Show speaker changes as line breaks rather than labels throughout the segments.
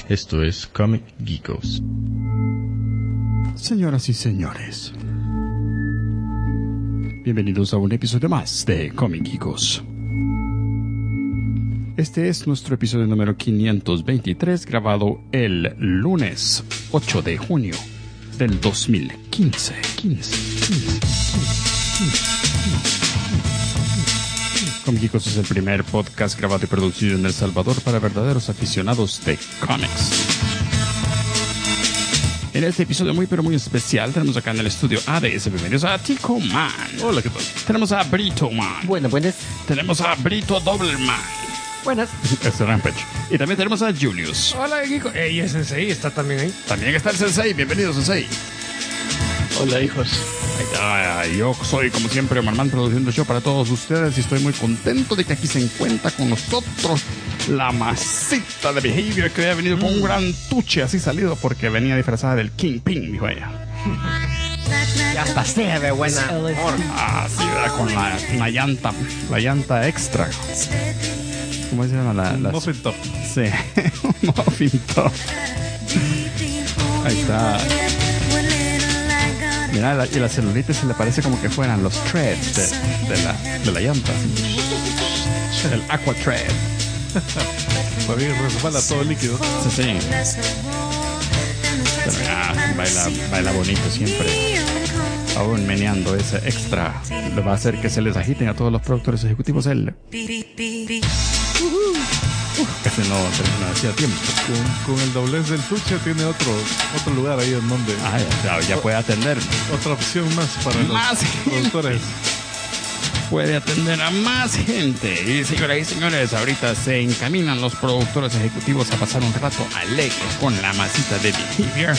Esto es Comic Geekos.
Señoras y señores, bienvenidos a un episodio más de Comic Geekos. Este es nuestro episodio número 523, grabado el lunes 8 de junio del 2015. Comic Geekos es el primer podcast grabado y producido en El Salvador para verdaderos aficionados de cómics. En este episodio muy pero muy especial tenemos acá en el estudio ADS, bienvenidos a Tico Man.
Hola, ¿qué tal?
Tenemos a Brito Man.
Buenas.
Tenemos a Brito Doubleman.
Buenas.
Es Rampage. Y también tenemos a Julius.
Hola, Geeko. Y el Sensei está también ahí.
También está el Sensei. Bienvenido, Sensei.
Hola, hijos.
Yo soy, como siempre, Omar Man, produciendo el show para todos ustedes y estoy muy contento de que aquí se encuentra con nosotros la masita de Behavior, que había venido con un gran tuche así salido porque venía disfrazada del Kingpin, dijo ella.
Ya hasta se ve buena.
Sí, ¿verdad? Con la llanta extra. ¿Cómo se llama?
Muffin top.
Sí, un muffin top. Ahí está. Mira, y la celulitis se le parece como que fueran los threads de la llanta. El aqua thread.
Para mí resbala todo el líquido.
Sí. Pero ya, baila bonito siempre. Aún meneando ese extra. Le va a hacer que se les agiten a todos los productores ejecutivos él. Casi no hacía tiempo.
Con el doblez del tuche tiene otro lugar ahí en donde...
Ya puede atender.
Otra opción más para los productores.
Puede atender a más gente. Y señoras y señores, ahorita se encaminan los productores ejecutivos a pasar un rato alegre con la masita de Behavior.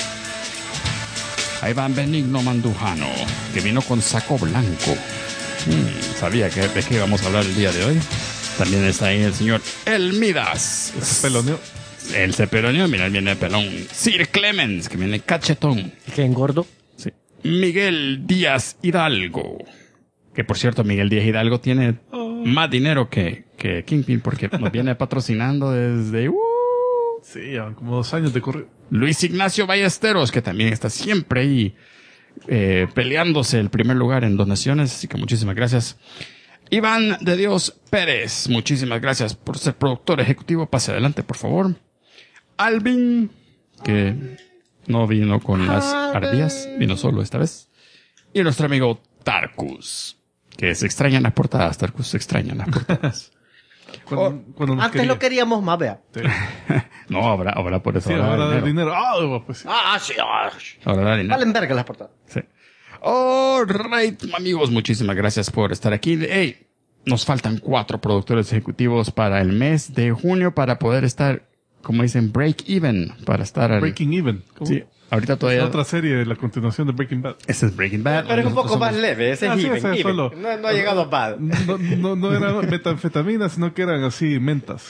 Ahí va Benigno Mandujano, que vino con saco blanco. ¿Sabía de qué íbamos a hablar el día de hoy? También está ahí el señor El Midas.
Peloneo.
Él se peroneó, mira, él viene pelón. Sir Clemens, que viene cachetón.
¿Que engordo?
Sí. Miguel Díaz Hidalgo. Que por cierto, Miguel Díaz Hidalgo tiene más dinero que Kingpin porque nos viene patrocinando desde...
Sí, llevan como 2 años de correo.
Luis Ignacio Ballesteros, que también está siempre ahí peleándose el primer lugar en donaciones. Así que muchísimas gracias. Iván de Dios Pérez, muchísimas gracias por ser productor ejecutivo. Pase adelante, por favor. Alvin, que no vino con las ardillas, vino solo esta vez. Y nuestro amigo Tarkus, que se extrañan las portadas. Tarkus se extrañan las portadas.
Cuando
antes
quería.
Lo queríamos más, vea.
Sí.
No, ahora por eso.
Sí, ahora da dinero. Pues sí.
Sí.
Ahora da dinero.
Valen verga las portadas.
Sí. All right, amigos, muchísimas gracias por estar aquí. Hey, nos faltan 4 productores ejecutivos para el mes de junio para poder estar, como dicen, break even, para estar
Breaking Even. ¿Cómo?
Sí, ahorita todavía.
Es otra serie de la continuación de Breaking Bad.
Ese es Breaking Bad.
Pero es un poco
Nosotros
más
somos-
leve. Ese es
Sí,
even.
ese es solo.
No ha llegado a bad.
No eran metanfetaminas, sino que eran así mentas.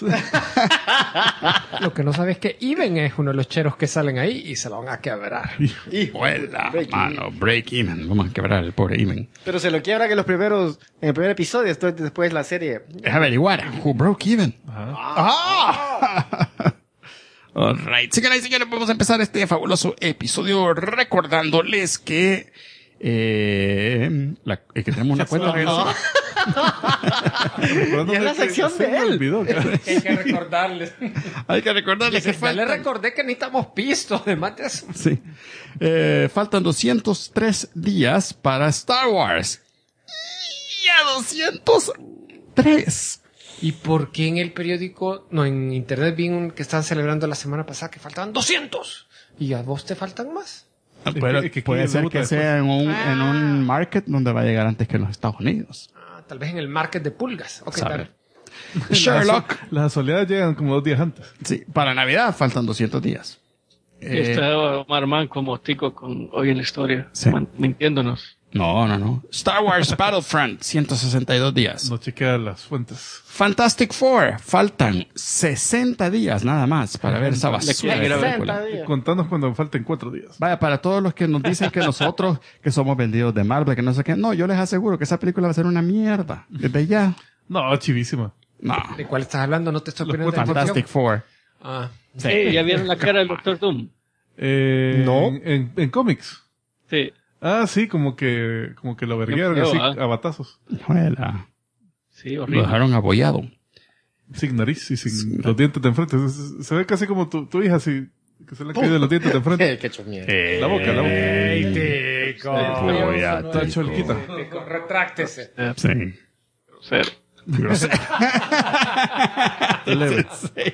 Lo que no sabes es que Even es uno de los cheros que salen ahí y se lo van a quebrar.
Huela,
Break
mano, break even. Vamos a quebrar el pobre even.
Pero se lo quiebra que en el primer episodio, después la serie.
Es averiguar. Who broke even? All right. Señoras y señores, vamos a empezar este fabuloso episodio recordándoles que que tenemos una cuenta regresiva.
Y
es la sección de él.
Hay que recordarles.
Hay que recordarles que
Ya le
faltan...
recordé que necesitamos pistos, además de eso.
Sí. Faltan 203 días para Star Wars. ¡Ya 203!
¿Y por qué en el periódico, no, en internet vi que estaban celebrando la semana pasada que faltaban 200? ¿Y a vos te faltan más?
Pero
que
puede
aquí
ser
debuta
que sea en un market donde va a llegar antes que en los Estados Unidos.
Tal vez en el market de pulgas. Ok,
Sabe.
dale.
Sherlock.
Las oleadas llegan como 2 días antes.
Sí, para Navidad faltan 200 días.
Está Omar Man como tico con Hoy en la Historia,
Sí.
mintiéndonos.
No. Star Wars Battlefront, 162 días.
No chequea las fuentes.
Fantastic Four, faltan 60 días nada más para ver esa basura
quiero
de
ir a ver.
película.
Contanos cuando falten 4 días.
Vaya, para todos los que nos dicen que nosotros, que somos vendidos de Marvel, que no sé qué, no, yo les aseguro que esa película va a ser una mierda. Desde ya.
No, chivísima.
No.
¿De cuál estás hablando? No te estoy
Los
poniendo
cuatro
atención.
Fantastic Four.
Ah.
Sí.
¿Ya vieron la cara del Doctor Doom?
No.
En cómics.
Sí.
Ah, sí, como que lo verguearon
Qué
así
feo,
a batazos.
Juela.
Sí,
Lo
horrible.
dejaron abollado.
Sin nariz y sin los dientes de enfrente. Se ve casi como tu hija, así, que se le han caído los dientes de enfrente.
Qué chomía.
La boca.
¡Ey, tico!
Abollado.
Está cholquita.
Tico, retráctese.
Sí.
Grosero.
Leve.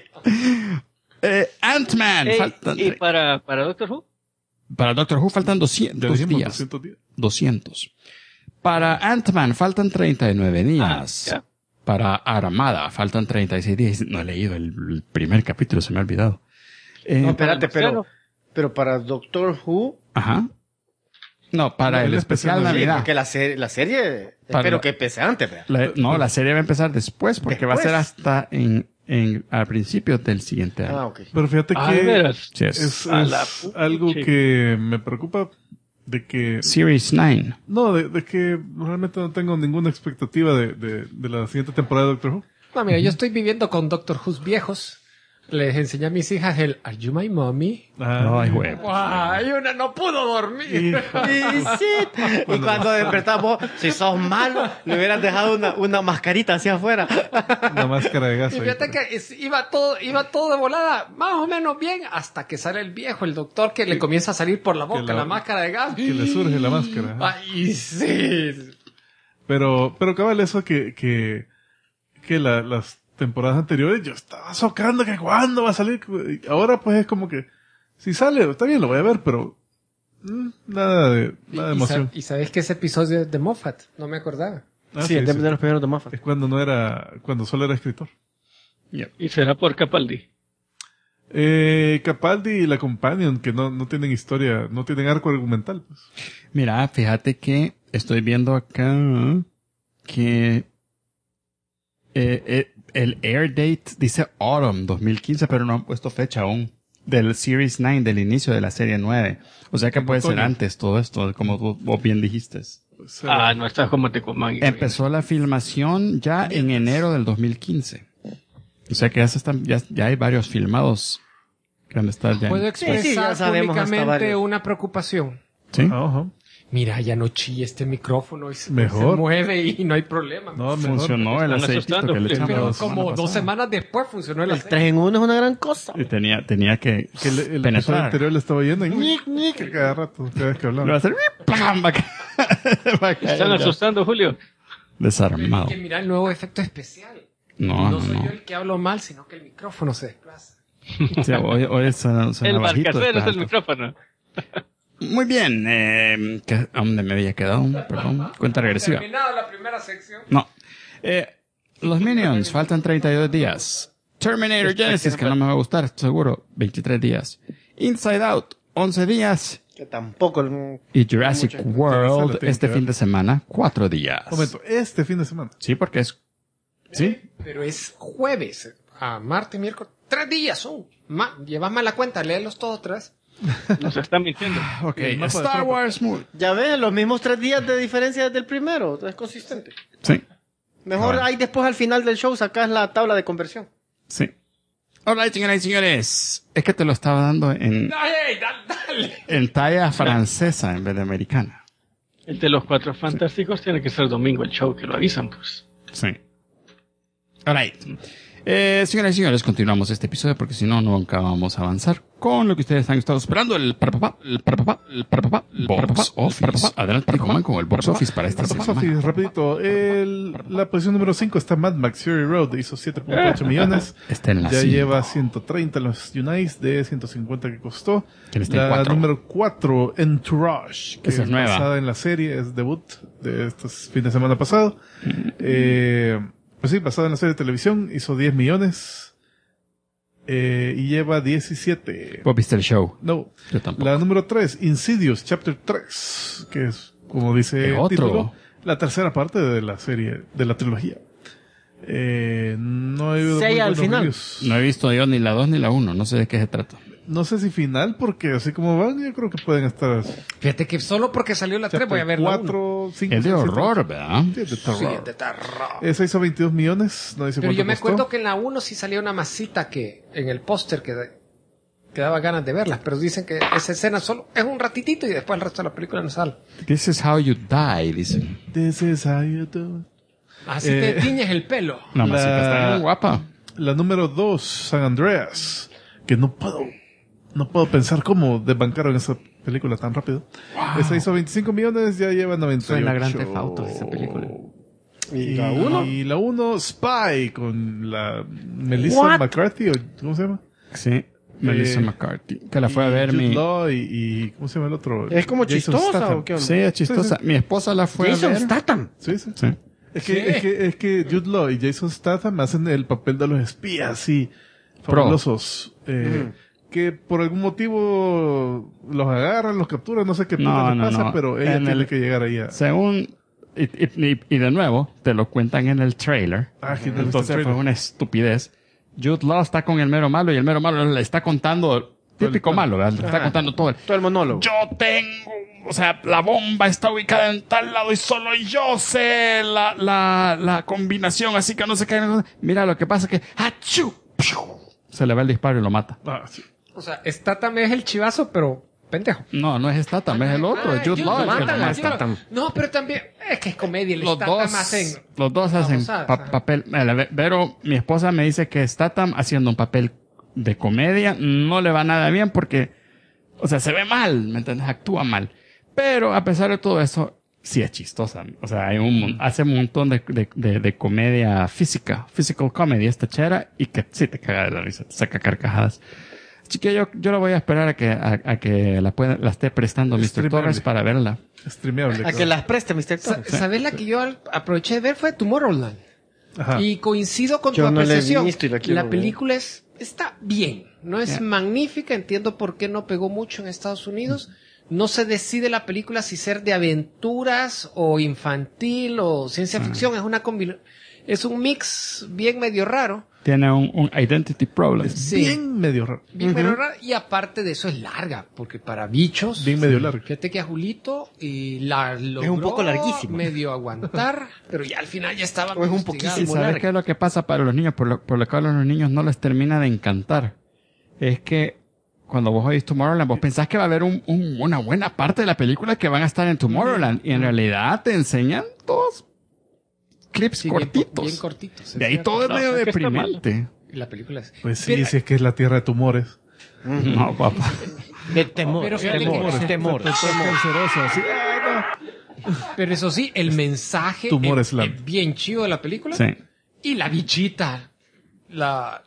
Ant-Man.
Ey,
Faltan
¿y para Doctor Who?
para Doctor Who faltan
Ya
200
dijimos
días.
200 días.
200. Para Ant-Man faltan 39 días.
Ya.
Para Armada faltan 36 días. No he leído el primer capítulo, se me ha olvidado.
No, espérate,
Marciano.
pero para Doctor Who,
Ajá. No, para
No,
el
el
especial
especial
Navidad.
porque la serie
Para-
espero que pese antes, vea.
La serie va a empezar después porque va a ser
Después.
hasta al principio del siguiente año.
Ah, ok.
Pero fíjate
Ah, ¿de
que
veras?
Sí,
es
A la
algo
pucha.
que me preocupa de que...
Series 9.
No, de que realmente no tengo ninguna expectativa de la siguiente temporada de Doctor Who.
No, mira, yo estoy viviendo con Doctor Who's viejos. Les enseñé a mis hijas el Are You My Mommy?
Ay, güey.
¡Ay, una no pudo dormir!
Y cuando despertamos, si sos malo, le hubieras dejado una mascarita hacia afuera.
Una máscara de gas.
Y
ahí.
fíjate que iba todo de volada, más o menos bien, hasta que sale el viejo, el doctor, que le comienza a salir por la boca la máscara de gas.
Que le surge la máscara.
¡Ay, sí!
Pero cabal, eso que las temporadas anteriores yo estaba socando que cuándo va a salir. Y ahora pues es como que si sale, está bien, lo voy a ver, pero nada de emoción.
¿Y sabes que ese episodio de Moffat? No me acordaba.
Ah,
Sí, de los primeros de Moffat.
Es cuando solo era escritor.
Y será por Capaldi.
Capaldi y la Companion, que no tienen historia, no tienen arco argumental, pues.
Mira, fíjate que estoy viendo acá que el air date dice Autumn 2015, pero no han puesto fecha aún. Del Series 9, del inicio de la serie 9. O sea que
En
puede ser
otoño.
antes todo esto, como vos bien dijiste.
O sea,
No estás como Tecumán.
Empezó la filmación ya en enero del 2015. O sea que ya hay varios filmados que van a estar ya.
¿Puedo
Sí, ya
expresar
sabemos hasta
públicamente
varios.
una preocupación?
¿Sí?
ajá.
Mira, ya no chilla este micrófono y se
Mejor.
mueve y no hay problema.
No, mejor.
Funcionó el
Están
aceitito
asustando,
que le echamos.
Pero
la semana
como 2
pasada.
semanas después funcionó el
El
aceite.
3 en 1 es una gran cosa.
Y tenía que
Que el episodio
penetrar.
anterior le estaba yendo y ñic, a cada rato, cada vez que
Le va a
hablaba.
hacer ¡pam! Va a caer
Están
ya.
asustando, Julio.
Desarmado.
Que mira el nuevo efecto especial.
No,
No soy
no.
yo el que hablo mal, sino que el micrófono se desplaza.
O sea, hoy suena
El
bajito,
marcasero es
después
el
alto.
micrófono.
Muy bien. ¿A dónde me había quedado? Perdón. Cuenta regresiva.
Terminado la primera sección.
No. Los Minions, faltan 32 días. Terminator Genesis, que no me va a gustar, seguro, 23 días. Inside Out, 11 días.
Que tampoco.
Y Jurassic
Esa la
World,
tienen
este
que
fin
ver.
de semana, 4 días.
Un momento, este fin de semana.
Sí, porque es... ¿Sí?
Pero es jueves. A martes, miércoles. 3 días son. Llevas mal la cuenta, léelos todos atrás.
Nos están mintiendo.
Ok,
El mapa de
Star
Trump.
Wars Movie.
Ya ves, los mismos 3 días de diferencia desde el primero. Es consistente.
Sí,
Mejor
Bueno.
ahí después al final del show sacas la tabla de conversión.
sí. Alright, señoras y señores. Es que te lo estaba dando
Dale.
en talla francesa en vez de americana.
El de los 4 fantásticos tiene que ser domingo el show, que lo avisan, pues.
Sí. Alright. Señoras y señores, continuamos este episodio porque si no, nunca vamos a avanzar con lo que ustedes han estado esperando, el box office. Adelante, Coman, con el box office para esta
Box
semana.
office, rapidito. La posición número 5 está Mad Max Fury Road. Hizo 7.8 millones.
Está en la
Ya
cinco.
lleva 130 en los Unites de 150 que costó.
¿Quién está en
La
cuatro?
número 4, Entourage, que
Esa es nueva.
basada en la serie, es debut de estos fin de semana pasado. Pues sí, basada en la serie de televisión, hizo 10 millones. Y lleva 17.
¿Vos viste el show?
No.
Yo tampoco.
La número 3, Insidious, Chapter 3, que es, como dice el
Otro.
título, la tercera parte de la serie, de la trilogía. No he oído
Sí,
muy
al
buenos
final.
reviews.
No he visto yo ni la 2 ni la 1. No sé de qué se trata.
No sé si final, porque así como van, yo creo que pueden estar...
Fíjate que solo porque salió la 3 voy a ver la 1.
4, 5,
Es de horror, ¿verdad?
Sí, es de terror.
Sí, es de terror.
Esa hizo 22 millones, no dice
Pero
cuánto
yo me
costó.
acuerdo que en la 1 sí salía una masita que en el póster que daba ganas de verlas, pero dicen que esa escena solo es un ratitito y después el resto de la película no sale.
This is how you die, dicen.
This is how you do it.
Así te tiñes el pelo.
La música está muy guapa.
La número 2, San Andreas, que no puedo pensar cómo desbancaron esa película tan rápido. Esa hizo 25 millones, ya lleva 98.
Suena Grand Theft Auto esa película.
¿Y la 1? Y la 1, Spy, con la Melissa
What?
McCarthy, o ¿cómo se llama?
Sí, Melissa McCarthy. Que la fue a ver
Jude
mi...
Law y ¿cómo se llama el otro?
¿Es como
Jason
chistosa
Statham.
o qué onda?
Sí, es chistosa. Mi esposa la fue a
Jason
ver.
Statham.
Sí, sí.
Sí.
Es que Jude Law y Jason Statham hacen el papel de los espías, sí,
Pro.
fabulosos. Que por algún motivo los agarran, los capturan, no sé qué puta les pasa, pero ella tiene que llegar ahí a...
Según... Y de nuevo, te lo cuentan en el trailer.
que no
Entonces
está el
fue una estupidez. Jude Law está con el mero malo y el mero malo le está contando... Típico malo, ¿verdad? Le está contando todo.
Todo el monólogo.
Yo tengo... O sea, la bomba está ubicada en tal lado y solo yo sé la combinación, así que no sé qué. Mira, lo que pasa es que... ¡Achú! Se le va el disparo y lo mata.
Sí.
O sea, Statham es el chivazo, pero pendejo.
No es Statham, es el otro, es Jude Law. el que lo
matan a
mata.
Statham.
No, pero también es que es comedia. El
Los
Statham hacen...
dos hacen
babosadas, ajá.
papel. Pero mi esposa me dice que Statham haciendo un papel de comedia no le va nada bien porque, o sea, se ve mal, ¿me entiendes? Actúa mal. Pero a pesar de todo eso, sí es chistosa. O sea, hace un montón de comedia física, physical comedy, esta chera, y que sí te caga de la risa, te saca carcajadas. Así que yo la voy a esperar a que la esté prestando Mr.
Streamable.
Torres para verla.
Streameable.
A que las preste, Mr. Tom.
¿Sabes la que yo aproveché de ver? Fue Tomorrowland.
Ajá.
Y coincido con
Yo
tu
no la he
apreciación.
visto y la quiero ver.
película está bien. No es
Yeah.
magnífica. Entiendo por qué no pegó mucho en Estados Unidos. No se decide la película si ser de aventuras o infantil o ciencia ficción. Es un mix bien medio raro.
Tiene un identity problem.
Sí.
Bien medio raro.
Bien medio raro. Y aparte de eso es larga. Porque para bichos...
Bien medio largo.
Fíjate que a Julito la logró
un poco larguísimo.
medio aguantar, pero ya al final ya estaba
O es un
hostigado.
¿Y
poquísimo.
sabes
larga.
qué es lo que pasa para los niños? Por lo cual a los niños no les termina de encantar. Es que cuando vos oís Tomorrowland, vos pensás que va a haber una buena parte de la película que van a estar en Tomorrowland. Y en realidad te enseñan todos clips
Sí,
cortitos.
bien cortitos.
De ahí todo es medio
es que está
deprimente.
Y la película es...
Pues sí,
Pero-
si es que es la tierra de tumores.
No, papá.
De temor.
Pero fíjate
temor.
que-
Temor.
Canceroso, así.
Pero eso sí, el mensaje
Tumor
es
slam.
bien chido de la película.
Sí.
Y la bichita, la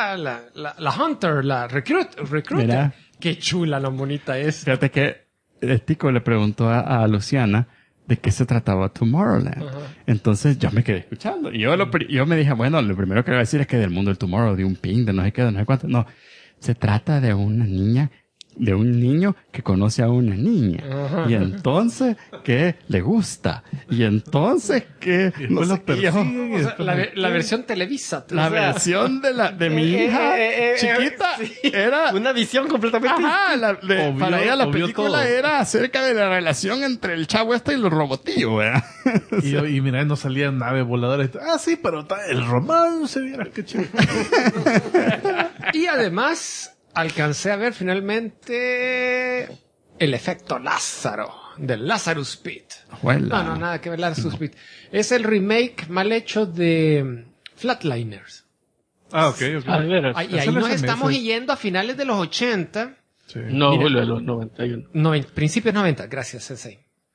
Hunter, la recruiter.
Mira.
Qué chula la monita es.
Fíjate que el tico le preguntó a Luciana de qué se trataba Tomorrowland. Entonces yo me quedé escuchando. Y yo me dije, bueno, lo primero que voy a decir es que del mundo del Tomorrow, de un ping, de no sé qué, de no sé cuánto. No, se trata de una niña, de un niño que conoce a una niña. Y entonces que le gusta. Y entonces que no sé qué. Y yo,
persiguen y
O sea,
después-
la versión Televisa.
la
O sea,
versión de mi hija chiquita
sí.
era...
Una visión completamente
Ajá,
Obvio-
para ella la
obvio
película
todo.
era acerca de la relación entre el chavo y los robotillos, ¿verdad?
Y mira, no salían naves voladoras. Sí, pero el romance, vieras qué chido.
Y además, alcancé a ver finalmente el efecto Lázaro, de Lazarus Pit. No, nada que ver Lazarus Pit. Es el remake mal hecho de Flatliners.
Ok.
Ah, de veras.
Y ahí
Eso
nos
no se me
estamos
hace.
yendo a finales de los 80,
Sí.
No,
Mira.
Julio, de los 91.
principios 90, gracias, Sensei.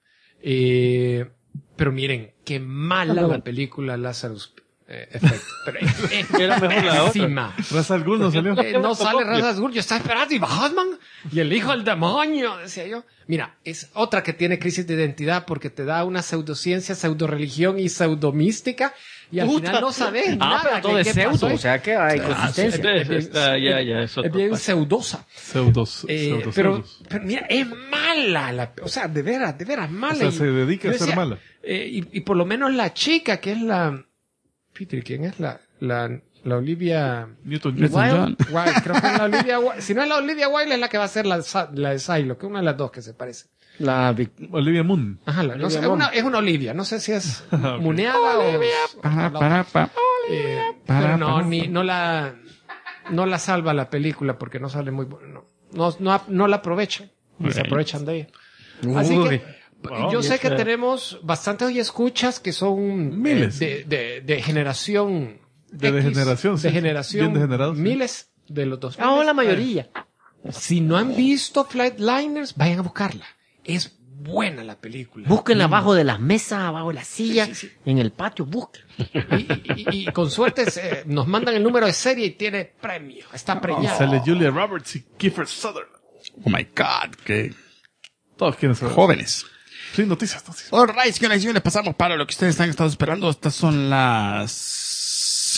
Pero miren, qué mala la película Lazarus Effect. Pero
Era mejor la otra.
pésima.
Ra's al Ghul no salió.
No sale Ra's al Ghul, yo estaba esperando y Batman y el hijo del demonio, decía yo. Mira, es otra que tiene crisis de identidad porque te da una pseudociencia, pseudoreligión y pseudomística y al final no sabes nada.
pero todo
de
es
qué
pseudo.
pasó.
O sea que hay consistencia.
Entonces, está, ya, es otro
Es bien
paso.
pseudosa.
Pseudos.
Pero mira, es mala, o sea, de veras mala.
O sea,
Y
se dedica a
yo
ser
decía,
mala.
y por lo menos la chica que es la... Peter, ¿quién es la La Olivia
Newton-John.
John.
Wilde, creo que es la Olivia Wilde. Si no es la Olivia Wilde, es la que va a ser la de Silo, que es una de las dos que se parece.
Olivia Moon.
Ajá, no sé, es una Olivia. No sé si es
Ok.
muneada o...
Pa.
Pero no la salva la película porque no sale muy bueno. No la aprovechan. Y se aprovechan de ella. Así que yo sé que tenemos bastantes hoy escuchas que son
Miles.
de generación
De
X,
degeneración, sí.
de generación,
Bien degenerados, sí.
miles de los dos.
La mayoría.
Si no han visto Flightliners, vayan a buscarla. Es buena la película.
Búsquenla abajo de las mesas, abajo de las sillas,
Sí.
en el patio, busquen.
Y con suerte nos mandan el número de serie y tiene premio. Está
Y
premiado.
sale Julia Roberts y Kiefer Sutherland.
Oh my God, qué
Todos quieren saber.
jóvenes.
Sí, noticias.
Alright, señoras y señores, pasamos para lo que ustedes han estado esperando. Estas son las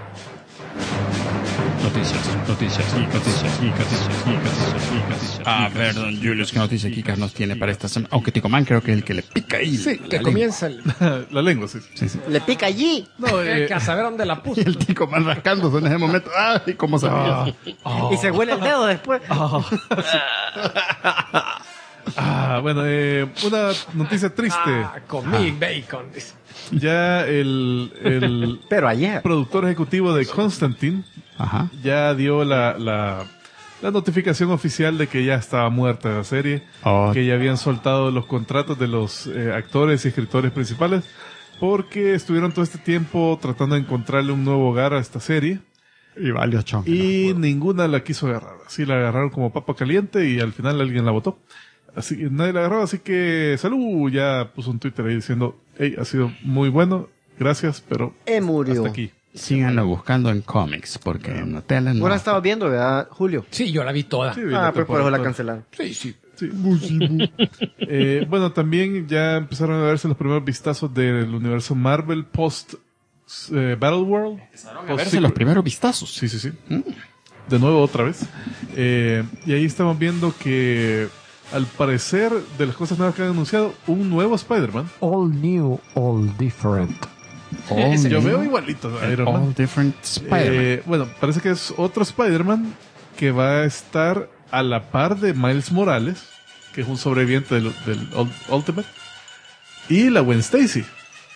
noticias. A ver, don Julius, ¿qué noticias Kikas nos tiene para esta semana? Aunque Ticoman creo que es el que le pica ahí.
Sí, que
la
comienza el...
La lengua, sí.
Sí.
Le pica allí.
No,
que a saber dónde la puso.
El Ticoman rascándose en ese momento. ¡Ay, cómo sabía!
Y se huele el dedo después.
bueno, una noticia triste.
Comí bacon. dice.
Ya el
Pero ayer.
productor ejecutivo de Constantine
Ajá.
ya dio la notificación oficial de que ya estaba muerta la serie,
Oh.
que ya habían soltado los contratos de los actores y escritores principales, porque estuvieron todo este tiempo tratando de encontrarle un nuevo hogar a esta serie
Y valió chongo.
y ninguna la quiso agarrar. Así la agarraron como papa caliente y al final alguien la votó. Así que nadie la agarró, así que Salud ya puso un Twitter ahí diciendo, hey, ha sido muy bueno, gracias, pero
Murió.
hasta aquí.
Síganlo buscando en cómics, porque en la tele no.
Vos la estabas viendo, ¿verdad, Julio?
Sí, yo la vi toda.
Sí,
Pero por eso la
temporada.
cancelaron.
Sí, sí.
Sí. Bueno, también ya empezaron a verse los primeros vistazos del universo Marvel post Battle World.
A verse los primeros vistazos.
Sí. De nuevo otra vez. Y ahí estamos viendo que al parecer de las cosas nuevas que han anunciado, un nuevo Spider-Man.
All new, all different.
Yo veo igualito a Iron Man.
All different Spider-Man.
Bueno, parece que es otro Spider-Man que va a estar a la par de Miles Morales, que es un sobreviviente del Ultimate, y la Gwen Stacy.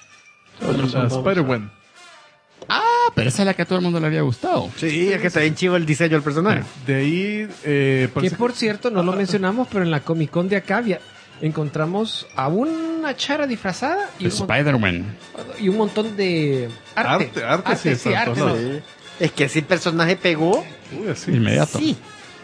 La Spider-Gwen.
Pero esa es la que a todo el mundo le había gustado.
Sí, es que está bien chivo el diseño del personaje.
De ahí,
Que
parece
por cierto, no lo mencionamos, pero en la Comic Con de acá encontramos a una chara disfrazada y
Spider-Man.
un montón de arte.
Arte sí está en todos lados.
Sí. Es que si el personaje pegó,
Uy, así.
Inmediato.
sí.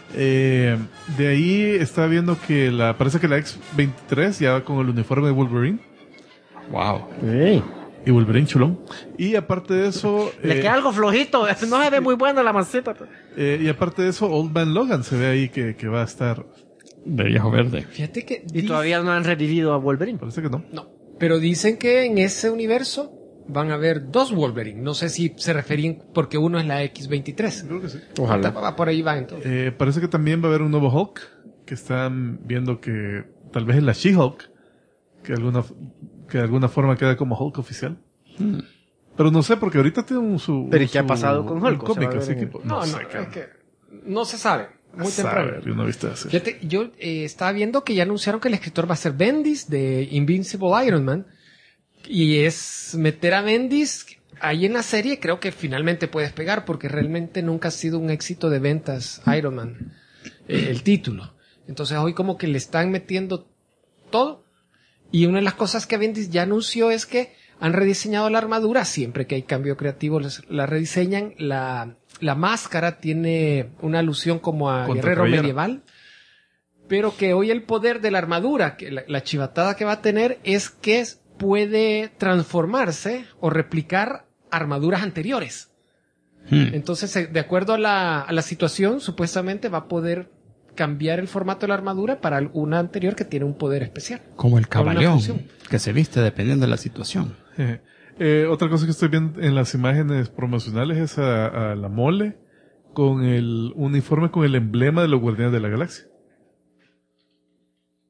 De ahí está viendo que parece que la X-23 ya va con el uniforme de Wolverine.
Wow.
Y Wolverine chulón. Y aparte de eso...
Le queda algo flojito, no se ve muy buena la maceta.
y aparte de eso, Old Man Logan se ve ahí que va a estar...
De viejo verde.
Fíjate que
Y todavía no han revivido a Wolverine.
Parece que no.
no, pero dicen que en ese universo van a haber dos Wolverine. No sé si se referían porque uno es la X-23.
Creo que sí.
Ojalá. Por ahí va entonces.
Parece que también va a haber un nuevo Hulk, que están viendo que tal vez es la She-Hulk, que de alguna forma queda como Hulk oficial. Pero no sé, porque ahorita tiene su...
Pero ¿y qué ha
su-
pasado con Hulk?
un cómic,
O sea, va a
así
haber
que...
No,
sé,
es que no se sabe. Muy temprano.
Saber, yo no he visto eso.
Fíjate, yo estaba viendo que ya anunciaron que el escritor va a ser Bendis de Invincible Iron Man. Y es meter a Bendis ahí en la serie, creo que finalmente puedes pegar, porque realmente nunca ha sido un éxito de ventas Iron Man, el título. Entonces hoy como que le están metiendo todo. Y una de las cosas que Bendis ya anunció es que han rediseñado la armadura. Siempre que hay cambio creativo la rediseñan. La máscara tiene una alusión como a
Contra
guerrero
caballero.
medieval. Pero que hoy el poder de la armadura, que la chivatada que va a tener, es que puede transformarse o replicar armaduras anteriores. Entonces, de acuerdo a la situación, supuestamente va a poder cambiar el formato de la armadura para una anterior que tiene un poder especial.
Como el
Para una
camaleón,
función.
que se viste dependiendo de la situación.
Otra cosa que estoy viendo en las imágenes promocionales es a la Mole con el uniforme con el emblema de los Guardianes de la Galaxia.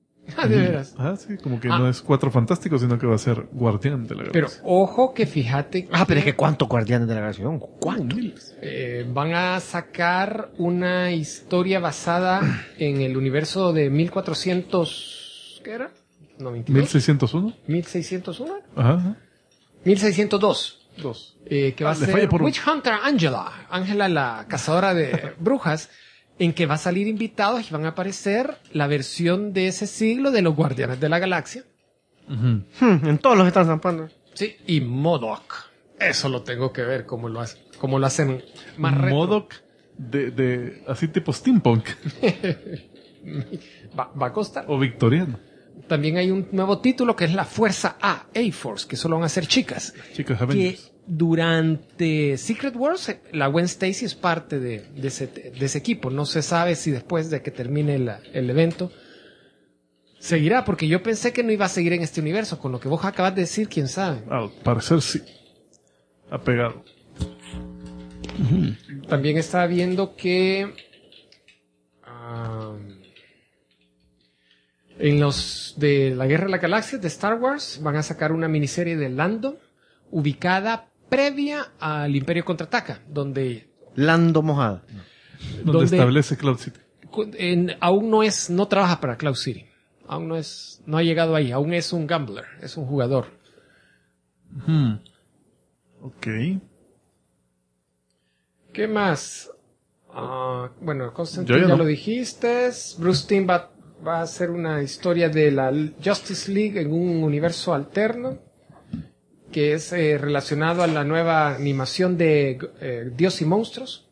Ah, de veras.
Ah, sí, como que no es Cuatro Fantásticos, sino que va a ser Guardián de la
Pero
Galaxia.
ojo que fíjate
Pero es que ¿cuántos Guardianes de la Galaxia son? ¿Cuántos?
van a sacar una historia basada en el universo de 1400... ¿Qué era? No, 22.
1601.
1601.
Ajá.
1602.
2.
Que va a
le falla
ser
por un-
Witch Hunter Angela. Ángela, la cazadora de brujas. En que va a salir invitados y van a aparecer la versión de ese siglo de los Guardianes de la Galaxia.
En todos los están zampando.
Sí, y MODOK. Eso lo tengo que ver, cómo lo hacen más retro.
MODOK de así tipo steampunk
Va a costar.
o victoriano.
También hay un nuevo título que es la Fuerza A-Force, que solo van a ser chicas.
Chicas
Que
Avengers.
durante Secret Wars, la Gwen Stacy es parte de ese equipo. No se sabe si después de que termine el evento seguirá, porque yo pensé que no iba a seguir en este universo. Con lo que vos acabas de decir, quién sabe.
Al parecer sí. Ha pegado.
También estaba viendo que en los de la Guerra de la Galaxia de Star Wars van a sacar una miniserie de Lando ubicada previa al Imperio Contraataca, donde
Lando Mojada.
Donde establece Cloud City.
aún no trabaja para Cloud City. Aún no ha llegado ahí. Aún es un gambler, es un jugador.
Ok.
¿Qué más? Bueno, Constantine
Yo
ya
no.
lo dijiste. Bruce Timm va a hacer una historia de la Justice League en un universo alterno que es relacionado a la nueva animación de Dios y Monstruos.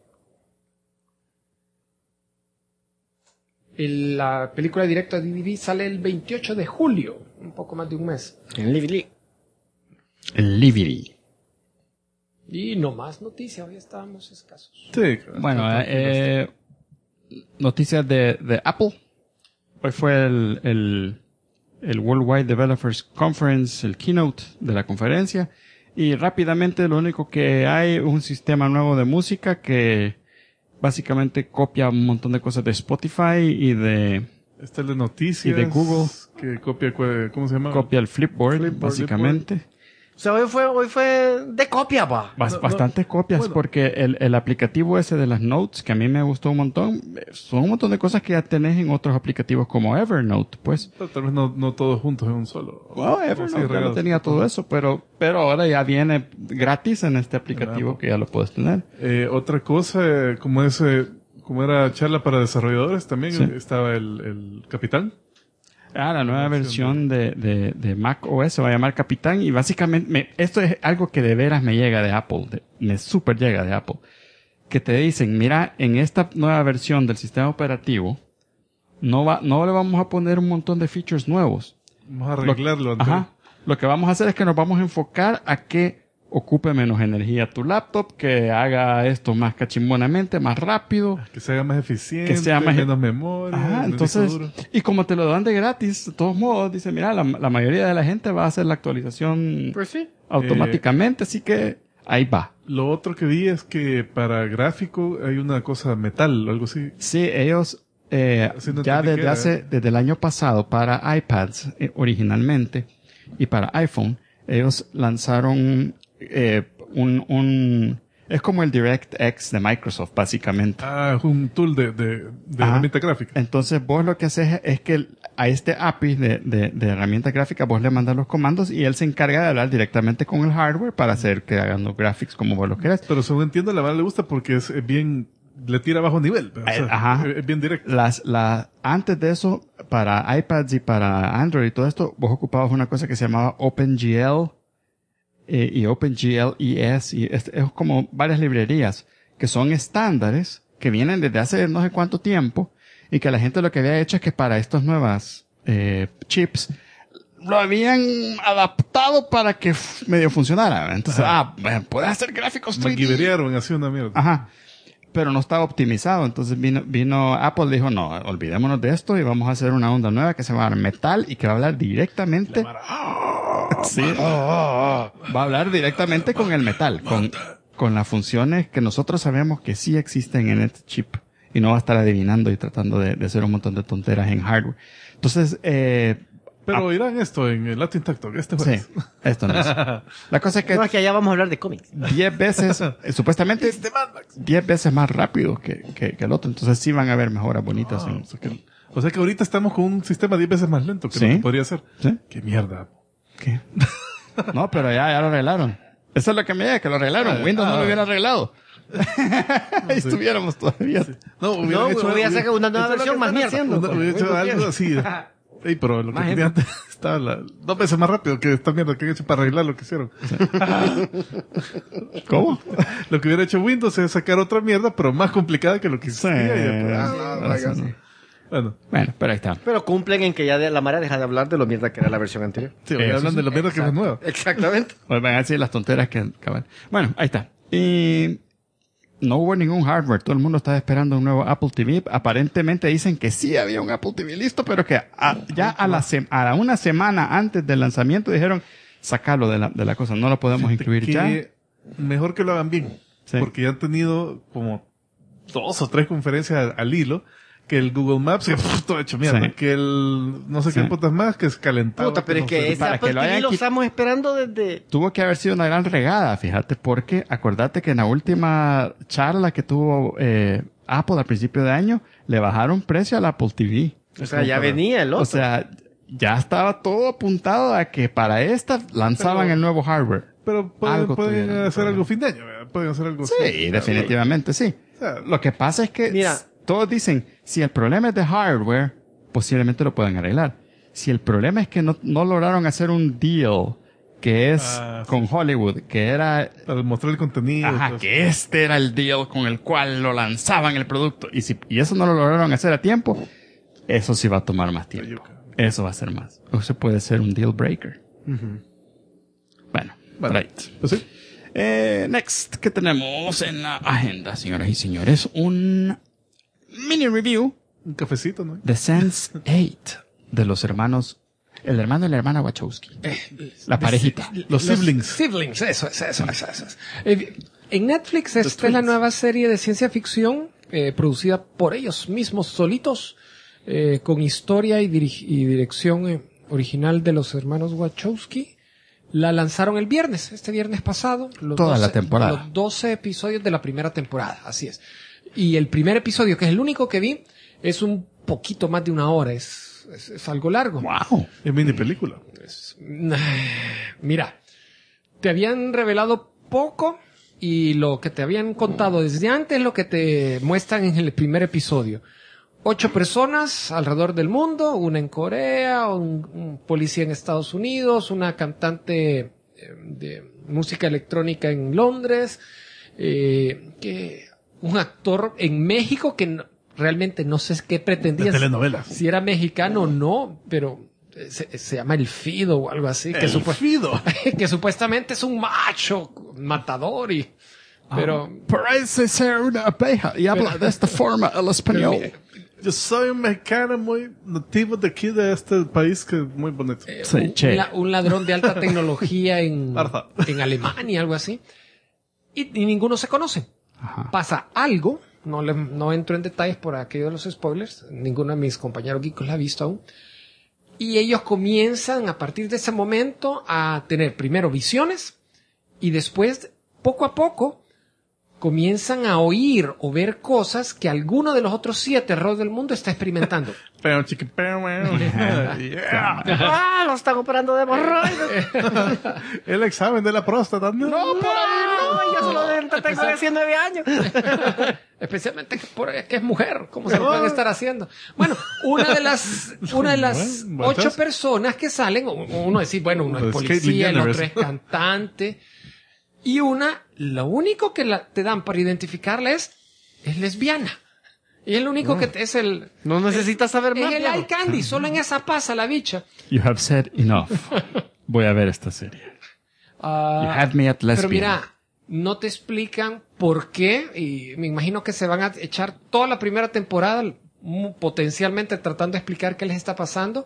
La película directa de DVD sale el 28 de julio, un poco más de un mes.
En Lively.
El Lively.
Y no más noticias, hoy estábamos escasos.
Sí.
Bueno, noticias de Apple. Hoy fue el Worldwide Developers Conference, el keynote de la conferencia. Y rápidamente lo único que hay es un sistema nuevo de música que básicamente copia un montón de cosas de Spotify y de
Está el de noticias.
Y de Google.
Que copia, ¿cómo se llama?
copia el Flipboard, básicamente.
O sea, hoy fue de copia, pa.
Bastantes copias,
bueno.
porque el aplicativo ese de las notes, que a mí me gustó un montón, son un montón de cosas que ya tenés en otros aplicativos como Evernote, pues.
Pero tal vez no todos juntos en un solo.
Bueno,
Sí,
Evernote ya no
regados.
tenía todo eso, pero ahora ya viene gratis en este aplicativo que ya lo puedes tener.
Otra cosa, como era charla para desarrolladores, también
Sí.
estaba el Capitán.
La nueva versión de Mac OS se va a llamar Capitán y básicamente esto es algo que de veras me llega de Apple, me super llega de Apple, que te dicen, mira, en esta nueva versión del sistema operativo no le vamos a poner un montón de features nuevos.
Vamos a arreglarlo.
Lo que vamos a hacer es que nos vamos a enfocar a que ocupe menos energía tu laptop, que haga esto más cachimbonamente, más rápido.
Que se haga más eficiente,
Que sea más-
menos memoria. menos
Entonces,
disco duro.
y como te lo dan de gratis, de todos modos, dice, mira, la mayoría de la gente va a hacer la actualización
Pues sí.
automáticamente, así que ahí va.
Lo otro que vi es que para gráfico hay una cosa metal o algo así.
Sí, ellos
Haciendo
ya
antiquera.
desde el año pasado para iPads originalmente y para iPhone, ellos lanzaron es como el DirectX de Microsoft, básicamente.
Ah, es un tool de
Ajá.
herramienta gráfica.
Entonces vos lo que haces es que a este API de herramienta gráfica vos le mandas los comandos y él se encarga de hablar directamente con el hardware para hacer que hagan los graphics como vos lo querés.
Pero según entiendo, a la verdad le gusta porque es bien, le tira a bajo nivel. O sea,
Ajá.
Es bien directo.
Antes de eso, para iPads y para Android y todo esto, vos ocupabas una cosa que se llamaba OpenGL y OpenGL ES y es como varias librerías que son estándares que vienen desde hace no sé cuánto tiempo y que la gente lo que había hecho es que para estas nuevas chips lo habían adaptado para que medio funcionara. Entonces, puedes hacer gráficos 3D.
Maquiverearon así una mierda.
Ajá. Pero no estaba optimizado. Entonces vino Apple y dijo, no, olvidémonos de esto y vamos a hacer una onda nueva que se va a llamar Metal y que va a hablar directamente. Sí. Va a hablar directamente con el metal, con las funciones que nosotros sabemos que sí existen en este chip y no va a estar adivinando y tratando de hacer un montón de tonteras en hardware. Entonces,
Pero oirán esto en el Latin Tech Talk este
sí,
jueves.
esto no es. La cosa es que
No, es que allá vamos a hablar de cómics.
10 veces, supuestamente, 10 veces más rápido que el otro. Entonces sí van a haber mejoras bonitas.
O sea que ahorita estamos con un sistema 10 veces más lento que
Sí.
lo que podría ser.
¿Sí?
¡Qué mierda!
¿Qué? No, pero ya lo arreglaron. Eso es lo que me llega, que lo arreglaron. Windows no lo hubiera arreglado. Ahí estuviéramos todavía.
No,
No, voy a hacer una nueva versión más mierda.
Hubiera hecho algo así. Ey, pero lo que tenía antes estaba 2 veces más rápido que esta mierda que han hecho para arreglar lo que hicieron.
¿Cómo?
Lo que hubiera hecho Windows es sacar otra mierda, pero más complicada que lo que
Sí.
existía. Y después, Bueno,
Pero ahí está.
Pero cumplen en que ya la Mara deja de hablar de lo mierda que era la versión anterior.
sí, hoy hablan de la mierda que es nueva.
Exactamente.
Pues van a decir las tonteras que acaban. Bueno, ahí está. Y no hubo ningún hardware. Todo el mundo estaba esperando un nuevo Apple TV. Aparentemente dicen que sí había un Apple TV listo, pero que ya a una semana antes del lanzamiento dijeron, sacarlo de la cosa. No lo podemos incluir ya.
Mejor que lo hagan bien.
Sí.
Porque ya han tenido como 2 o 3 conferencias al hilo. Que el Google Maps, que todo hecho mierda.
Sí.
Que el no sé
Sí.
qué putas más, que es calentado.
Puta, pero es que ese
para
Apple
que lo
TV
hayan
lo
quit-
estamos esperando desde...
Tuvo que haber sido una gran regada, fíjate, porque acordate que en la última charla que tuvo Apple al principio de año, le bajaron precio al Apple TV.
O sea, ya venía el otro.
O sea, ya estaba todo apuntado a que para esta lanzaban el nuevo hardware.
Pero
Algo
pueden
tuvieron,
hacer
pero-
algo fin de año, ¿verdad? Pueden hacer algo
Sí,
así.
definitivamente sí.
O sea,
Lo que pasa es que
Mira.
todos dicen, si el problema es de hardware, posiblemente lo puedan arreglar. Si el problema es que no lograron hacer un deal que es con Hollywood, que era
para mostrar el contenido.
ajá,
pues.
que este era el deal con el cual lo lanzaban el producto. Y eso no lo lograron hacer a tiempo, eso sí va a tomar más tiempo. Eso va a ser más. Eso puede ser un deal breaker. Bueno, right.
Pues sí.
Next, ¿qué tenemos en la agenda, señoras y señores? Un mini review
Un cafecito, ¿no?
de Sense8 de los hermanos, el hermano y la hermana Wachowski. La parejita.
Los siblings.
Siblings, eso es. En Netflix esta es la nueva serie de ciencia ficción producida por ellos mismos solitos, con historia y dirección original de los hermanos Wachowski. La lanzaron este viernes pasado.
Toda la temporada.
Los 12 episodios de la primera temporada, así es. Y el primer episodio, que es el único que vi, es un poquito más de 1 hora, es algo largo.
Wow.
Es mini película.
Mira, te habían revelado poco y lo que te habían contado desde antes es lo que te muestran en el primer episodio. 8 personas alrededor del mundo, una en Corea, un policía en Estados Unidos, una cantante de música electrónica en Londres, un actor en México que realmente no sé qué pretendía.
De telenovelas.
Si era mexicano o no, pero se llama El Fido o algo así.
El Fido.
Que supuestamente es un macho matador y... Pero...
Parece ser una abeja y habla de esta forma el español.
Yo soy un mexicano muy nativo de aquí, de este país, que es muy bonito.
Sí, che.
un ladrón de alta tecnología en
Barça.
Alemania, algo así. Y ninguno se conoce.
Ajá.
Pasa algo, no entro en detalles por aquello de los spoilers, ninguno de mis compañeros geekos la ha visto aún. Y ellos comienzan a partir de ese momento a tener primero visiones y después, poco a poco, comienzan a oír o ver cosas que alguno de los otros 7 errores del mundo está experimentando.
Pero chiqui, pero, yeah.
¡Ah! Lo están operando de hemorroides.
El examen de la próstata. No,
No, yo solo tengo 19 años.
Especialmente que es mujer, ¿cómo se lo pueden estar haciendo? Bueno, una de las
Buen
8
chance.
personas que salen, uno decir, bueno, uno es
Pues Caitlyn
policía, el
Jenner
otro
es.
es cantante, y lo único que te dan para identificarla es lesbiana. Y es lo único que es el...
No necesitas saber
En
más.
el
viejo.
eye candy, solo en esa pasa la bicha.
You have said enough. Voy a ver esta serie. You had me at lesbian.
Pero mira, no te explican por qué, y me imagino que se van a echar toda la primera temporada potencialmente tratando de explicar qué les está pasando.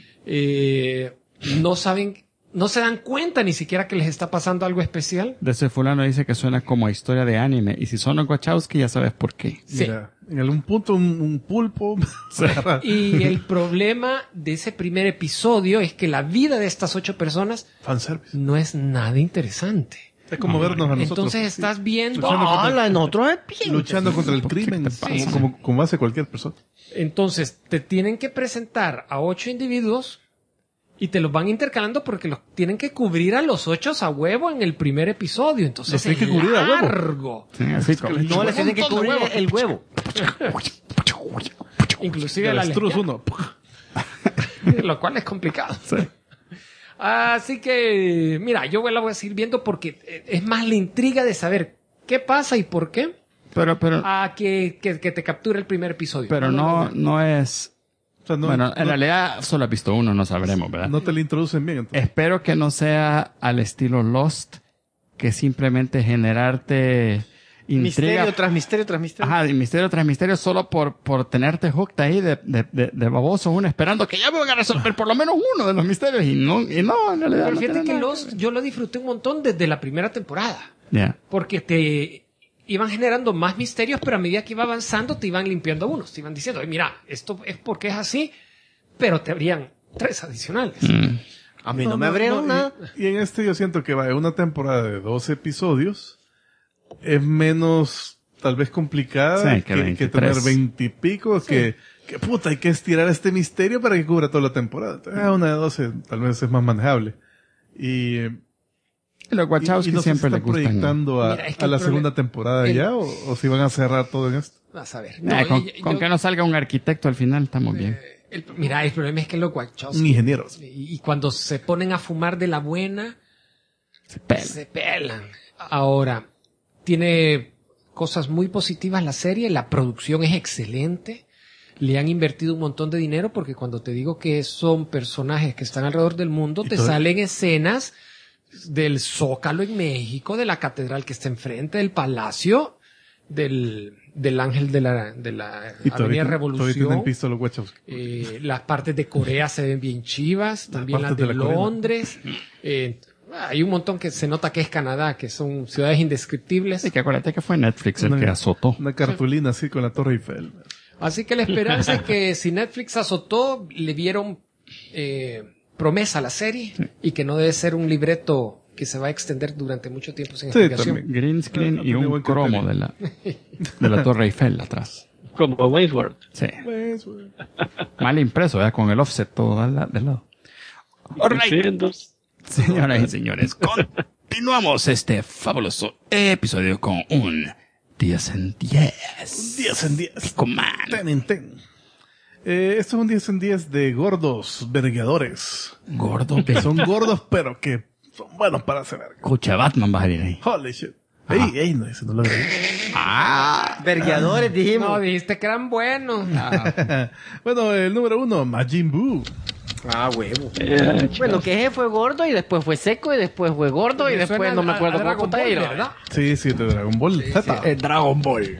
No saben, no se dan cuenta ni siquiera que les está pasando algo especial.
De ese fulano dice que suena como a historia de anime. Y si son los Wachowski, ya sabes por qué.
Sí.
En algún punto un pulpo.
Y el problema de ese primer episodio es que la vida de estas 8 personas
Fanservice.
no es nada interesante.
Es como vernos a nosotros.
Entonces estás viendo...
La en otro es bien.
Luchando contra el crimen, como hace cualquier persona.
Entonces te tienen que presentar a 8 individuos y te los van intercalando porque los tienen que cubrir a los 8 a huevo en el primer episodio. Entonces
Los tienen que cubrir a huevo.
largo.
Sí, así como-
No, les tienen que cubrir el huevo.
Inclusive
El
la
Astruz
lesbiana,
1.
lo cual es complicado. Así que, mira, yo la voy a seguir viendo porque es más la intriga de saber qué pasa y por qué
Pero
a que te capture el primer episodio.
no es...
O sea, no,
bueno, en
no-
realidad solo he visto uno, no sabremos, ¿verdad?
no te lo introducen bien. Entonces.
Espero que no sea al estilo Lost, que simplemente generarte intriga.
Misterio tras misterio tras misterio.
Ajá, y misterio tras misterio solo por tenerte hooked ahí de baboso uno esperando que ya me van a resolver por lo menos uno de los misterios y no, en realidad.
Pero
no
fíjate
tiene
que
nada
Lost yo lo disfruté un montón desde la primera temporada.
Ya.
Porque te iban generando más misterios, pero a medida que iba avanzando te iban limpiando unos. Te iban diciendo, "Ay, mira, esto es porque es así", pero te abrían 3 adicionales.
A mí no me abrieron nada.
Y en este yo siento que va, una temporada de 12 episodios es menos, tal vez complicada
Sí, que
que
23.
tener 20 y pico, que puta, hay que estirar este misterio para que cubra toda la temporada. Entonces, una de 12 tal vez es más manejable. Y
Los Wachowski
no sé si
siempre les
están
gustan.
proyectando a,
Mira, es que
a la
el
segunda
problema-
temporada
el-
ya, o si van a cerrar todo en esto.
Vas a ver.
Con que no salga un arquitecto al final, estamos bien.
Mira, el problema es que los
Un
Wachowski,
ingeniero.
y cuando se ponen a fumar de la buena,
Se pela.
se pelan. Ahora, tiene cosas muy positivas la serie, la producción es excelente, le han invertido un montón de dinero porque cuando te digo que son personajes que están alrededor del mundo,
Y
te
todo-
salen escenas del Zócalo en México, de la catedral que está enfrente, del palacio, del ángel de la
Y
Avenida
todavía tienen
Revolución.
pisto los Wachowski.
Las partes de Corea se ven bien chivas, también las
partes
de
de la Corea.
Londres. Hay un montón que se nota que es Canadá, que son ciudades indescriptibles.
Sí, que acuérdate que fue Netflix el que azotó.
Una cartulina así con la Torre Eiffel.
Así que la esperanza es que si Netflix azotó, le vieron promesa a la serie y que no debe ser un libreto que se va a extender durante mucho tiempo sin
Sí,
explicación.
también.
Green screen y
Tiene
un
buen
cromo
criterio.
de la Torre Eiffel atrás.
Como Wayne's World.
Sí.
Pues, güey.
Mal impreso, ¿verdad? Con el offset todo del lado. Alright.
Siguiendo.
Señoras y señores, continuamos este fabuloso episodio con un 10 en 10.
10 en 10.
Coman.
10 en 10. Esto es un 10 en 10 de gordos vergueadores.
Gordo.
Que son gordos, pero que son buenos para hacer verga.
Escucha, Batman va a salir ahí.
Holy shit. Ey, no, ese no lo leí.
Vergueadores, dijimos.
No, dijiste que eran buenos.
Bueno, el número 1, Majin Buu.
Ah, huevo. Bueno, que ese fue gordo y después fue seco y después fue gordo y
Me
después
suena
no me
a
acuerdo cómo
Dragon
puta
Ball,
era.
¿verdad?
Sí, sí, de Dragon Ball Z.
Dragon Ball.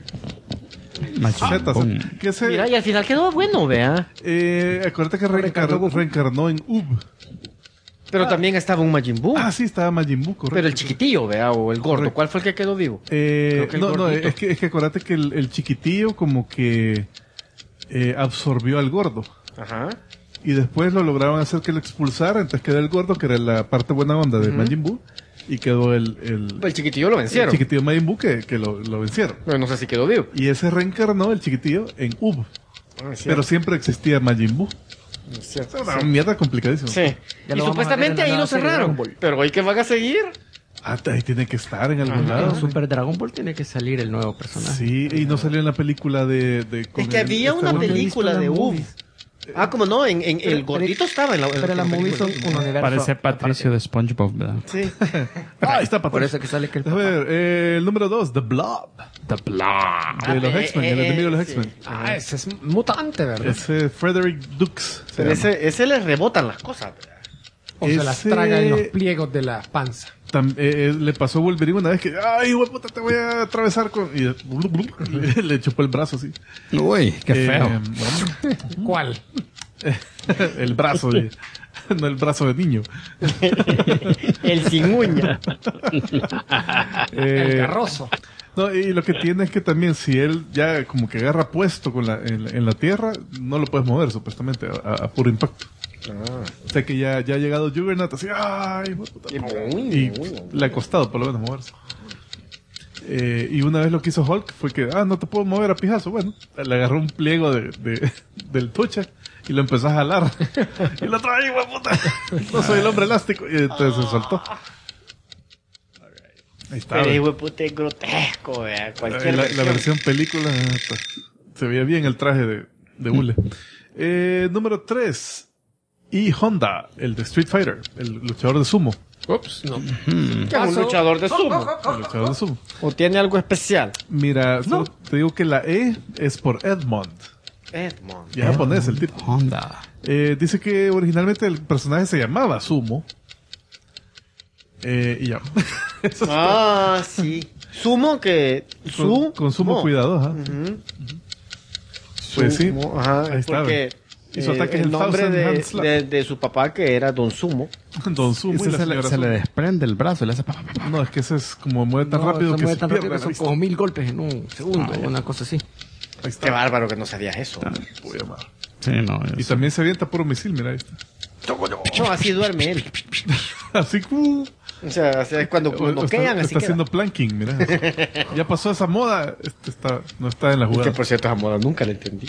Z,
Boom.
que se,
Mira, y al final quedó bueno, vea.
acuérdate que reencarnó en Ub.
Pero también estaba un Majin Buu.
Ah, sí, estaba Majin Buu, correcto.
Pero el chiquitillo, vea, o el gordo.
Correcto.
¿Cuál fue el que quedó vivo?
No,
el
no,
gordito.
es que acuérdate que el chiquitillo como que absorbió al gordo.
Ajá.
Y después lo lograron hacer que lo expulsara, entonces quedó el gordo, que era la parte buena onda de Majin Buu, y quedó el
chiquitillo lo vencieron.
chiquitillo Majin Buu que lo vencieron.
Pero no sé si quedó vivo.
Y ese reencarnó, el chiquitillo, en Ub. Pero siempre existía Majin Buu. Es una mierda complicadísima.
Sí.
Ya
Y
lo vamos a ver en
supuestamente
la
ahí
nueva
lo
serie de
cerraron.
Dragon Ball.
Pero hoy que van a seguir.
Ah, ahí tiene que estar en algún lado.
En Super Dragon Ball tiene que salir el nuevo personaje.
Sí, y no salió en la película de con
Es que había
este
una
güey.
película
las
de Ub.
movies.
Ah, como no, en el gordito estaba en la
Pero las movies son un universo.
Parece Patricio de SpongeBob, ¿verdad?
Sí.
Ah, ahí está
Por
Patricio.
eso que sale que el
A
papá.
ver, el número 2, The Blob.
The Blob.
De los X-Men, el enemigo de los
sí.
X-Men.
Ah, ese es mutante, ¿verdad?
Ese Frederick Dux. se
Pero
llama.
ese le rebotan las cosas.
O se las
ese-
traga en los pliegos de la panza.
Le pasó a Wolverine una vez que, ay, puta, te voy a atravesar con... Y le chupó el brazo así.
Uy, qué feo.
Bueno,
¿Cuál?
el brazo, no el brazo de niño.
El sin uña.
El garroso.
No, y lo que tiene es que también si él ya como que agarra puesto en la tierra, no lo puedes mover supuestamente a puro impacto. O sea que ya ha llegado Juggernaut así, ¡ay! Puta, y le ha costado por lo menos moverse. Y una vez lo que hizo Hulk fue que, no te puedo mover a pijazo. Bueno, le agarró un pliego del tuche y lo empezó a jalar. Y el otro, ¡ay, puta! No soy el hombre elástico. Y entonces se soltó. Ahí está.
Pero hijo de puta es grotesco, vea. Cualquier
la versión película se veía bien el traje de hule. Número 3. Y Honda, el de Street Fighter, el luchador de sumo.
Ups, no.
¿Qué es un luchador de sumo?
El luchador de sumo.
¿O tiene algo especial?
Mira, solo te digo que la E es por Edmond.
Edmond.
Y es japonés el tipo.
Honda.
Dice que originalmente el personaje se llamaba Sumo. Y ya. Eso es
Sí. Sumo que...
con sumo cuidado, ajá. Pues sí.
Ajá,
Ahí está.
porque
Y su ataque es
el
el
nombre
Thousand Hand Slap.
de su papá que era Don Sumo.
Don Sumo y
Ese
la
se le
señora
desprende el brazo y le hace pa, pa, pa, pa.
No, es que ese es como mueve tan rápido
se
que
mueve
se
tan
pierde
rápido
la
que son
vista.
como 1000 golpes en un segundo, una cosa así.
Ahí está.
Qué bárbaro que no sabías eso.
Voy a llamar.
Sí, no.
Y también se avienta puro misil, mira, ahí está.
No, así duerme él.
Así
O sea, es cuando noquean, así
está
queda.
haciendo planking, mira. Ya pasó esa moda, no está en la
Que
jugada.
por cierto, esa moda nunca la entendí.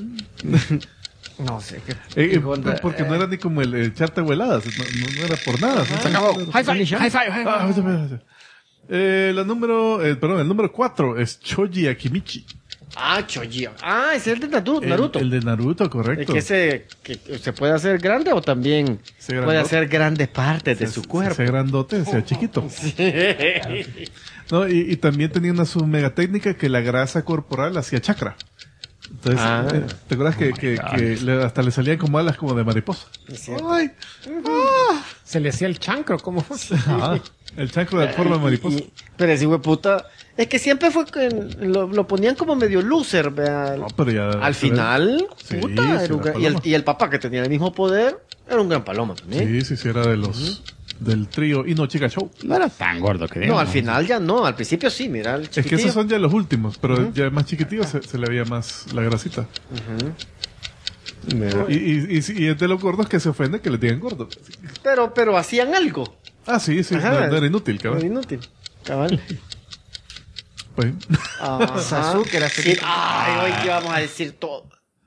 No sé qué.
Porque no era ni como el echarte hueladas, no era por nada. ¿sí?
Se acabó. High five, high five, high
Ah,
five.
el número 4 es Choji Akimichi.
Choji. Ese es el de Naruto.
El de Naruto, correcto.
que se puede hacer grande o también
Se
puede
grandote.
hacer grandes partes de su cuerpo.
Sea grandote, sea chiquito. No, y también tenía una sub mega técnica que la grasa corporal hacía chakra. Entonces, ¿te acuerdas que hasta le salían como alas como de mariposa? ¡Ay!
Se le hacía el chancro, ¿cómo fue?
El chancro de forma de mariposa.
Pero ese puta, es que siempre fue que lo ponían como medio loser, vea.
No, pero ya,
Al final,
Sí,
puta,
sí,
era un
la
gran-
paloma.
y el papá que tenía el mismo poder era un gran paloma también.
Sí, era de los del trío Ino Chica Show.
No era tan gordo que
No,
digamos.
al final ya no, al principio sí, mira, el
Es que
chiquitillo.
esos son ya los últimos, pero ya más chiquitillos se le veía más la grasita. Y es de los gordos que se ofende que le digan gordo.
Pero hacían algo.
Sí,
Ajá.
no era inútil,
Era
cabrón.
inútil. Cabal.
Pues,
Sasuke era feliz. Hoy que vamos a decir todo.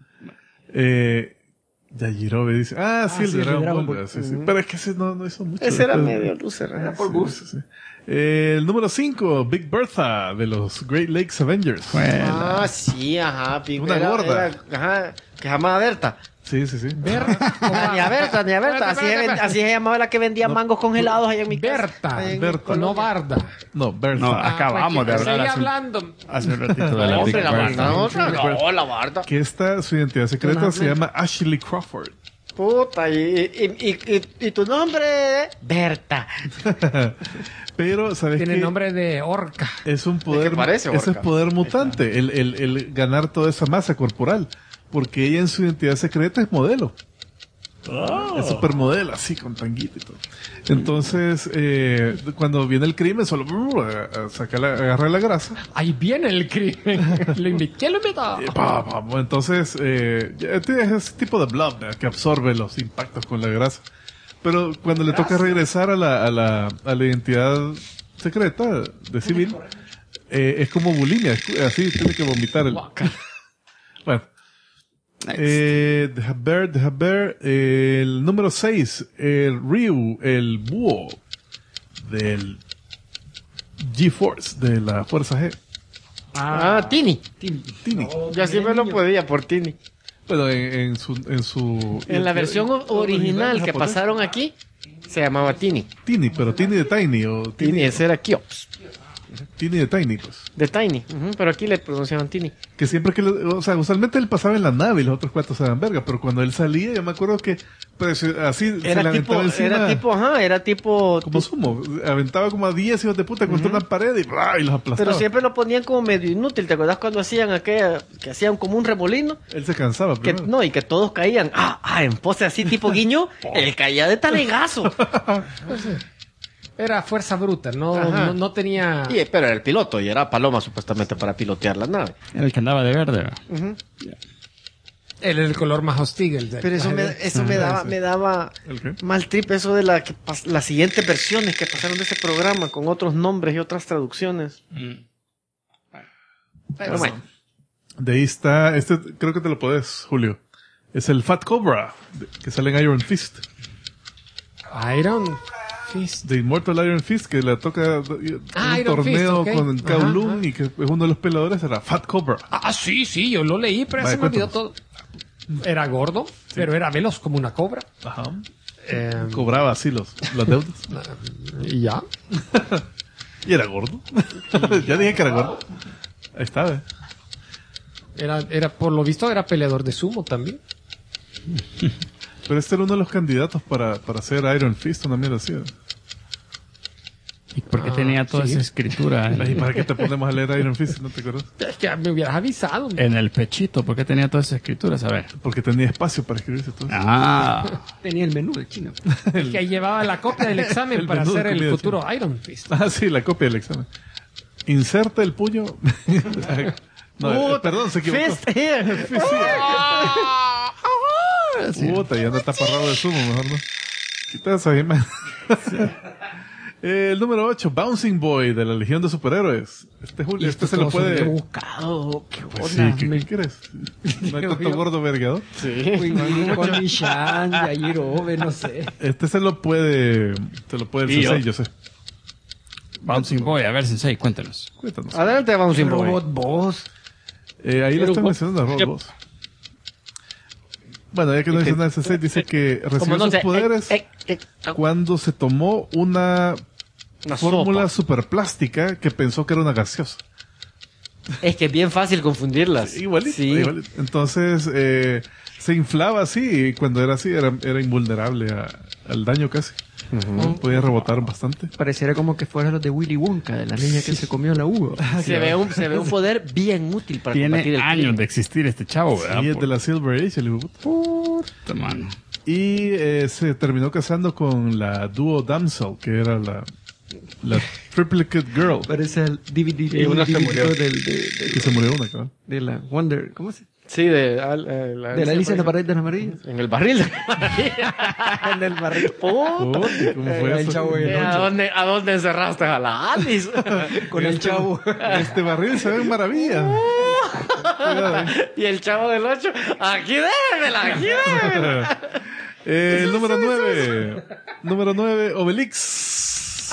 Yajirobe dice, sí, el de Dragon Ball. Sí. Pero es que ese no hizo mucho.
Ese era
después.
medio loser. Era
Sí, sí, sí. El número 5, Big Bertha, de los Great Lakes Avengers.
Sí, ajá.
Una gorda.
Que se llamaba Berta.
Sí.
Ni a Berta. Así se llamaba la que vendía mangos congelados allá en mi casa.
Berta.
Allá en mi
Berta.
colonia.
No Barda.
No, Bertha.
No, acabamos de hablar
Seguí
hace,
hablando.
hace un ratito de la
No,
Big
hombre, la
Bertha.
Barda. No, la Barda.
Que su identidad secreta se llama Ashley Crawford.
Puta, y tu nombre, Berta.
Pero, ¿sabes qué?
Tiene nombre de orca.
Es un poder,
Es que parece
ese es
orca.
poder mutante, el ganar toda esa masa corporal. Porque ella en su identidad secreta es modelo. Es supermodelo, así, con tanguita y todo. Entonces, cuando viene el crimen, solo agarra la grasa.
Ahí viene el crimen. ¿Quién lo invitó?
Entonces, es ese tipo de blob, ¿verdad? Que absorbe los impactos con la grasa. Pero cuando le toca regresar a la identidad secreta de civil, es como bulimia, así tiene que vomitar el... Bueno. Deja ver. El número 6, el Ryu, el búho del G-Force, de la Fuerza G.
Tini.
Tini.
Ya siempre lo podía por Tini.
Bueno, en
La versión original que
japonés,
pasaron aquí, se llamaba Tini.
Tini, pero Tini de Tiny, o
Tini, ese era Kiops.
Tini de Tiny, pues.
De Tiny. Pero aquí le pronunciaban Tini.
Que siempre usualmente él pasaba en la nave y los otros cuatro se dan verga, pero cuando él salía, yo me acuerdo que, pues, así se le aventaba encima.
Era tipo.
Como sumo, aventaba como a 10 hijos de puta contra una pared y los aplastaba.
Pero siempre lo ponían como medio inútil. ¿Te acuerdas cuando hacían aquella, que hacían como un remolino?
Él se cansaba
Que,
primero.
y que todos caían. En pose así tipo guiño, él caía de talegazo.
Era fuerza bruta, no tenía...
Pero era el piloto y era Paloma supuestamente para pilotear la nave.
Era el que andaba de verde.
Él era el color más hostil.
Pero eso me daba mal trip, eso de las siguientes versiones que pasaron de ese programa con otros nombres y otras traducciones. Pero bueno.
De ahí está, creo que te lo podés, Julio. Es el Fat Cobra, que sale en Iron Fist.
Iron Fist.
De Immortal Iron Fist, que le toca un
Iron
torneo
Fist, okay.
con Kowloon y que es uno de los peleadores, era Fat Cobra.
Sí, yo lo leí, pero se me olvidó todo. Era gordo, pero era veloz como una cobra.
Ajá. Cobraba así las deudas.
Y ya.
Y era gordo. Ya dije que era gordo. Ahí está,
Era, por lo visto, era peleador de sumo también.
Pero este era uno de los candidatos para hacer Iron Fist, una mierda así.
¿Y por qué tenía toda esa escritura?
¿Y para qué te ponemos a leer Iron Fist? ¿No te acuerdas?
Es que me hubieras avisado.
En el pechito, ¿por qué tenía toda esa escritura? A ver.
Porque tenía espacio para escribirse todo.
Tenía el menú del chino.
Es que ahí llevaba la copia del examen para hacer el futuro Iron Fist.
Sí, la copia del examen. Inserta el puño. No, perdón, se equivocó.
Fist here.
Fist here. Puta, ya no está parrado de sumo, mejor no. Quita esa imagen. El número 8, Bouncing Boy, de la Legión de Superhéroes. Julio, se lo puede...
buscado. ¿Qué
Pues sí, ¿qué quieres? ¿No hay tanto gordo vergador?
Sí.
Con Nishan, Yajirobe, no sé.
Se lo puede el Sensei, yo sé.
Bouncing Boy, a ver, Sensei, cuéntanos.
Cuéntanos.
Adelante, vamos sin
Robot Boss.
Ahí lo estoy mencionando a Robot Boss. Bueno, ya que no dice nada, el Sensei dice que recibió sus poderes cuando se tomó una fórmula superplástica que pensó que era una gaseosa.
Es que es bien fácil confundirlas.
Igualito,
Sí.
igualito. Entonces, se inflaba así y cuando era así era invulnerable al daño casi. Podía rebotar bastante.
Pareciera como que fuera los de Willy Wonka, de la niña que se comió la uva.
Se ve un poder bien útil para combatir
Tiene
el
años
crimen.
de existir este chavo, ¿verdad?
Y es de la Silver Age, el hijo de puta.
Puta, mano.
Y se terminó casando con la Duo Damsel, que era la Triplicate Girl.
Parece el DVD,
Y una se murió.
Que se murió una, cabrón.
de la Wonder, ¿cómo se?
Sí, de la
De la Alicia en la pared de las maravillas.
En el barril.
En el barril.
¿Cómo fue
El
eso?
chavo y el ocho.
¿A dónde encerraste a la Alice?
Con el chavo.
Este barril se ve en maravilla. Cuidado,
Y el chavo del 8, aquí déjemela, aquí déjemela.
El número 9. Número 9, Obelix.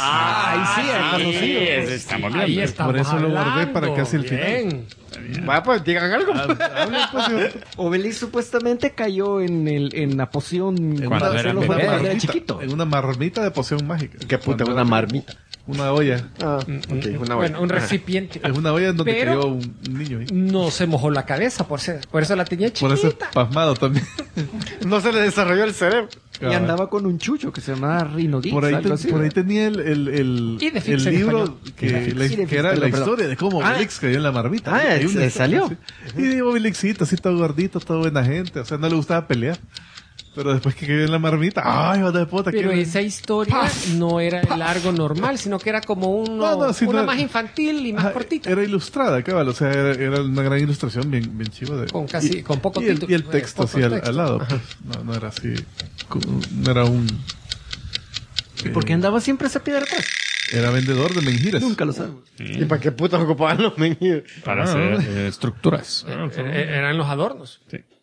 Ese
Estamos
Ahí
viendo.
estamos
Por eso lo guardé
hablando.
para casi el
Bien.
Vaya, pues digan algo.
Habla, pues,
Obelix supuestamente cayó en la poción
Cuando
para
era
hacer los
bebé.
juegos, era chiquito.
En una marmita de poción mágica.
Qué puta,
Cuando
una
era-
marmita.
Una olla.
Una
Bueno, un recipiente.
Es una olla en donde
Pero-
cayó un niño ahí.
No se mojó la cabeza, por eso la tenía
Por eso
chiquita.
es pasmado también.
No se le desarrolló el cerebro.
Y andaba con un chucho que se llamaba Rinodix,
Por ahí,
algo así.
por ahí tenía el
Idefix en
libro
español.
que
Idefix,
era la
perdón.
historia de cómo Obelix cayó en la marmita.
Ah,
Hay una
¿se
historia
salió?
así. Y de Obelixito, así todo gordito, todo buena gente. O sea, no le gustaba pelear. Pero después que cayó en la marmita, ¡ay, hijo de puta!
Pero
¿qué-
esa historia no era el largo normal, sino que era como
sí,
una
no-
más infantil y más
Ajá,
cortita.
Era ilustrada, cabal. O sea, era una gran ilustración bien chiva.
Con poco
y el,
título,
y el texto
poco
así al
texto.
lado. Pues, no era así. No era un...
Porque andaba siempre esa piedra atrás.
Era vendedor de mengiras.
Nunca lo sabes.
¿Y para qué putas ocupaban los menjos?
Para hacer estructuras.
Eran los adornos.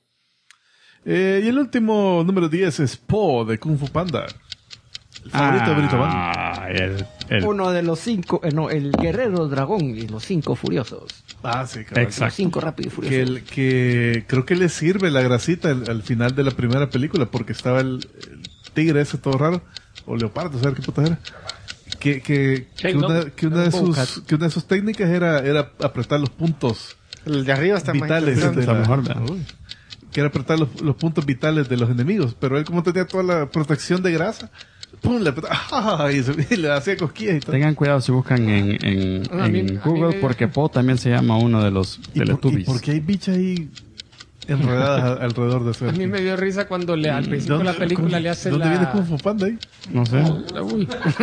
Y el último número 10 es Po de Kung Fu Panda. El favorito de Brito Man.
Uno de los 5, el guerrero dragón y los 5 furiosos.
Sí, cabal.
Exacto.
Los 5 rápidos y furiosos.
Que creo que le sirve la grasita al final de la primera película porque estaba el tigre ese todo raro o leopardo, ¿sabes qué puta era? Que una de sus técnicas era apretar los puntos
El de arriba está
vitales
más
de
Está mejor, ¿verdad?
Uy. Que era apretar los puntos vitales de los enemigos, pero él como tenía toda la protección de grasa, pum, le apretaba, y le hacía cosquillas y todo.
Tengan cuidado si buscan en
A mí
Google
me-
porque Po también se llama uno de los
¿Y
Teletubbies.
por qué hay bichas ahí enredadas alrededor de su
A mí me dio risa cuando al principio de la película le hace
¿Dónde viene Kung Fu Panda ahí?
No sé.
Uy.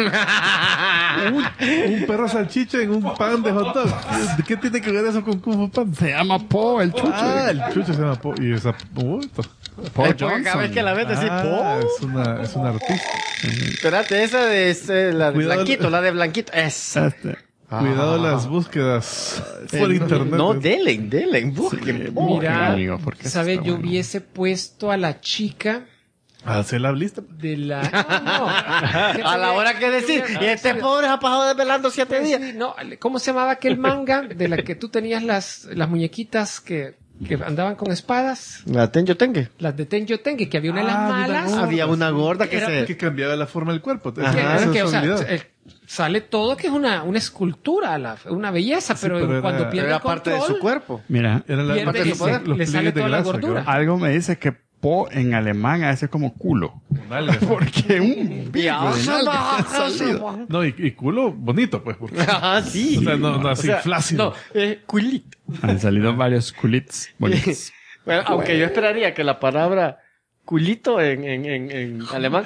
Un perro salchicha en un pan de hot dog. ¿Qué tiene que ver eso con Kung Fu Panda?
Se llama Po, el chucho.
El chucho se llama Po. Y esa...
Po
Porque cada
Johnson.
vez que la ves decís,
es una artista.
Espérate, esa de la de
Cuidado.
Blanquito, la de Blanquito. Esa.
Cuidado las búsquedas por internet.
No, Delen, busquen.
Mira,
amigo, porque eso
¿sabes?
está
Yo
bueno.
hubiese puesto a la chica
Hace la lista.
de la... No.
A la hora que decir, y este pobre ha pasado desvelando 7 días.
Sí, no, ¿cómo se llamaba aquel manga de la que tú tenías las muñequitas que andaban con espadas?
La Tenyo Tengue.
Las de Tenjo Tenge, que había una de las malas.
Había una gorda que
Era-
Que cambiaba la forma del cuerpo.
que-
Esa
que,
es
o
su
sea,
habilidad.
sale todo que es una escultura, una belleza, pero,
pero
cuando
era-
pierde
era
el
parte de
control,
su cuerpo.
Mira,
Era la
pierde
parte
y
de los
le sale
pliegues de
toda la
grasa.
gordura.
cabal.
algo me dice que Po en alemán hace como culo.
Nalgas.
Porque un pico de nalgas que ha salido.
No, y culo bonito, pues. Porque,
Ah, sí.
o sea, no así flácido.
No, culito.
Han salido varios culits bonitos.
Bueno, aunque yo esperaría que la palabra culito en alemán.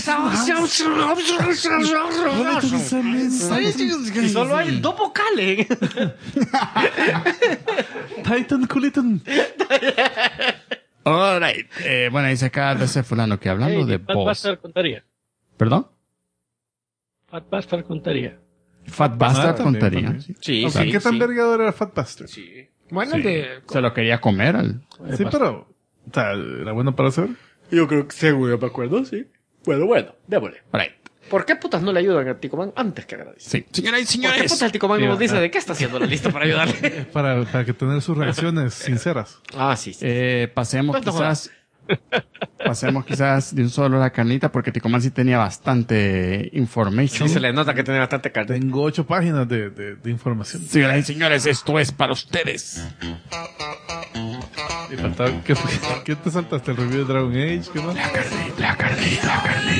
Y solo hay 2 vocales.
Titan Culiton.
Alright. Bueno, dice acá de ese fulano que hablando de
Fat
boss.
Bastard contaría.
¿Perdón?
Fat Bastard contaría.
Fat Bastard
también,
contaría.
también.
Sí.
Sí,
Aunque, ¿qué tan vergador era Fat Bastard? Sí,
Bueno, el de...
Se lo quería comer al...
pero... O sea, ¿era bueno para hacer?
Yo creo que seguro me acuerdo, sí. Bueno, démosle.
Alright.
¿Por qué putas no le ayudan a Ticoman antes que agradece?
Sí. Señoras y
¿Por qué
señores.
putas el Ticoman no nos dice de qué está haciendo la lista para ayudarle?
Para que tener sus reacciones sinceras.
Ah, sí.
Pasemos
Pues no
quizás... Pasemos quizás de un solo la carnita porque Ticoman sí tenía bastante information.
Sí, se le nota que tiene bastante carne.
Tengo 8 páginas de información.
Señoras y señores, esto es para ustedes.
Y faltaba... ¿Qué te saltaste? ¿El review de Dragon Age? ¿Qué más?
La carnita.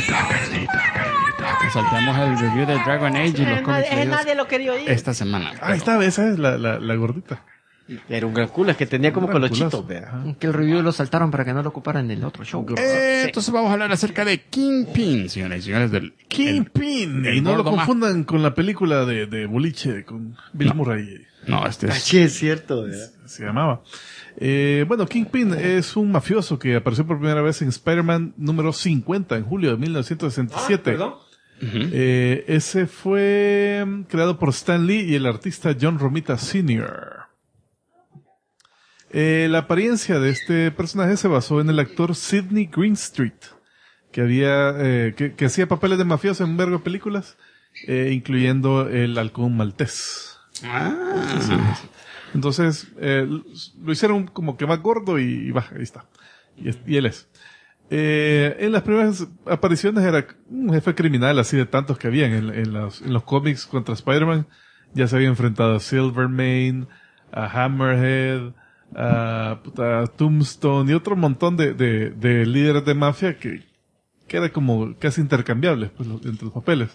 Saltamos el review de Dragon Age y los cómics leídos
lo quería oír.
esta semana.
Ah, esa es la gordita.
Era un gran culo, es que tenía como
Un gran
colochitos,
culazo.
vea.
Ajá.
Que el review lo saltaron para que no lo ocuparan en el otro show.
Entonces vamos a hablar acerca de Kingpin, señoras y señores, del
Kingpin.
el
Y no lo
gordo
confundan con la película de boliche con Bill Murray.
No, este es...
Sí, es cierto, vea.
Se llamaba. Bueno, Kingpin es un mafioso que apareció por primera vez en Spider-Man número 50 en julio de 1967. Ese fue creado por Stan Lee y el artista John Romita Sr. La apariencia de este personaje se basó en el actor Sidney Greenstreet, que que hacía papeles de mafioso en un vergo de películas, incluyendo El Halcón Maltés. Entonces, lo hicieron como que más gordo y baja, ahí está. Y él es. En las primeras apariciones era un jefe criminal, así de tantos que habían en los cómics contra Spider-Man. Ya se había enfrentado a Silvermane, a Hammerhead, a Tombstone y otro montón de líderes de mafia que eran como casi intercambiables pues, entre los papeles.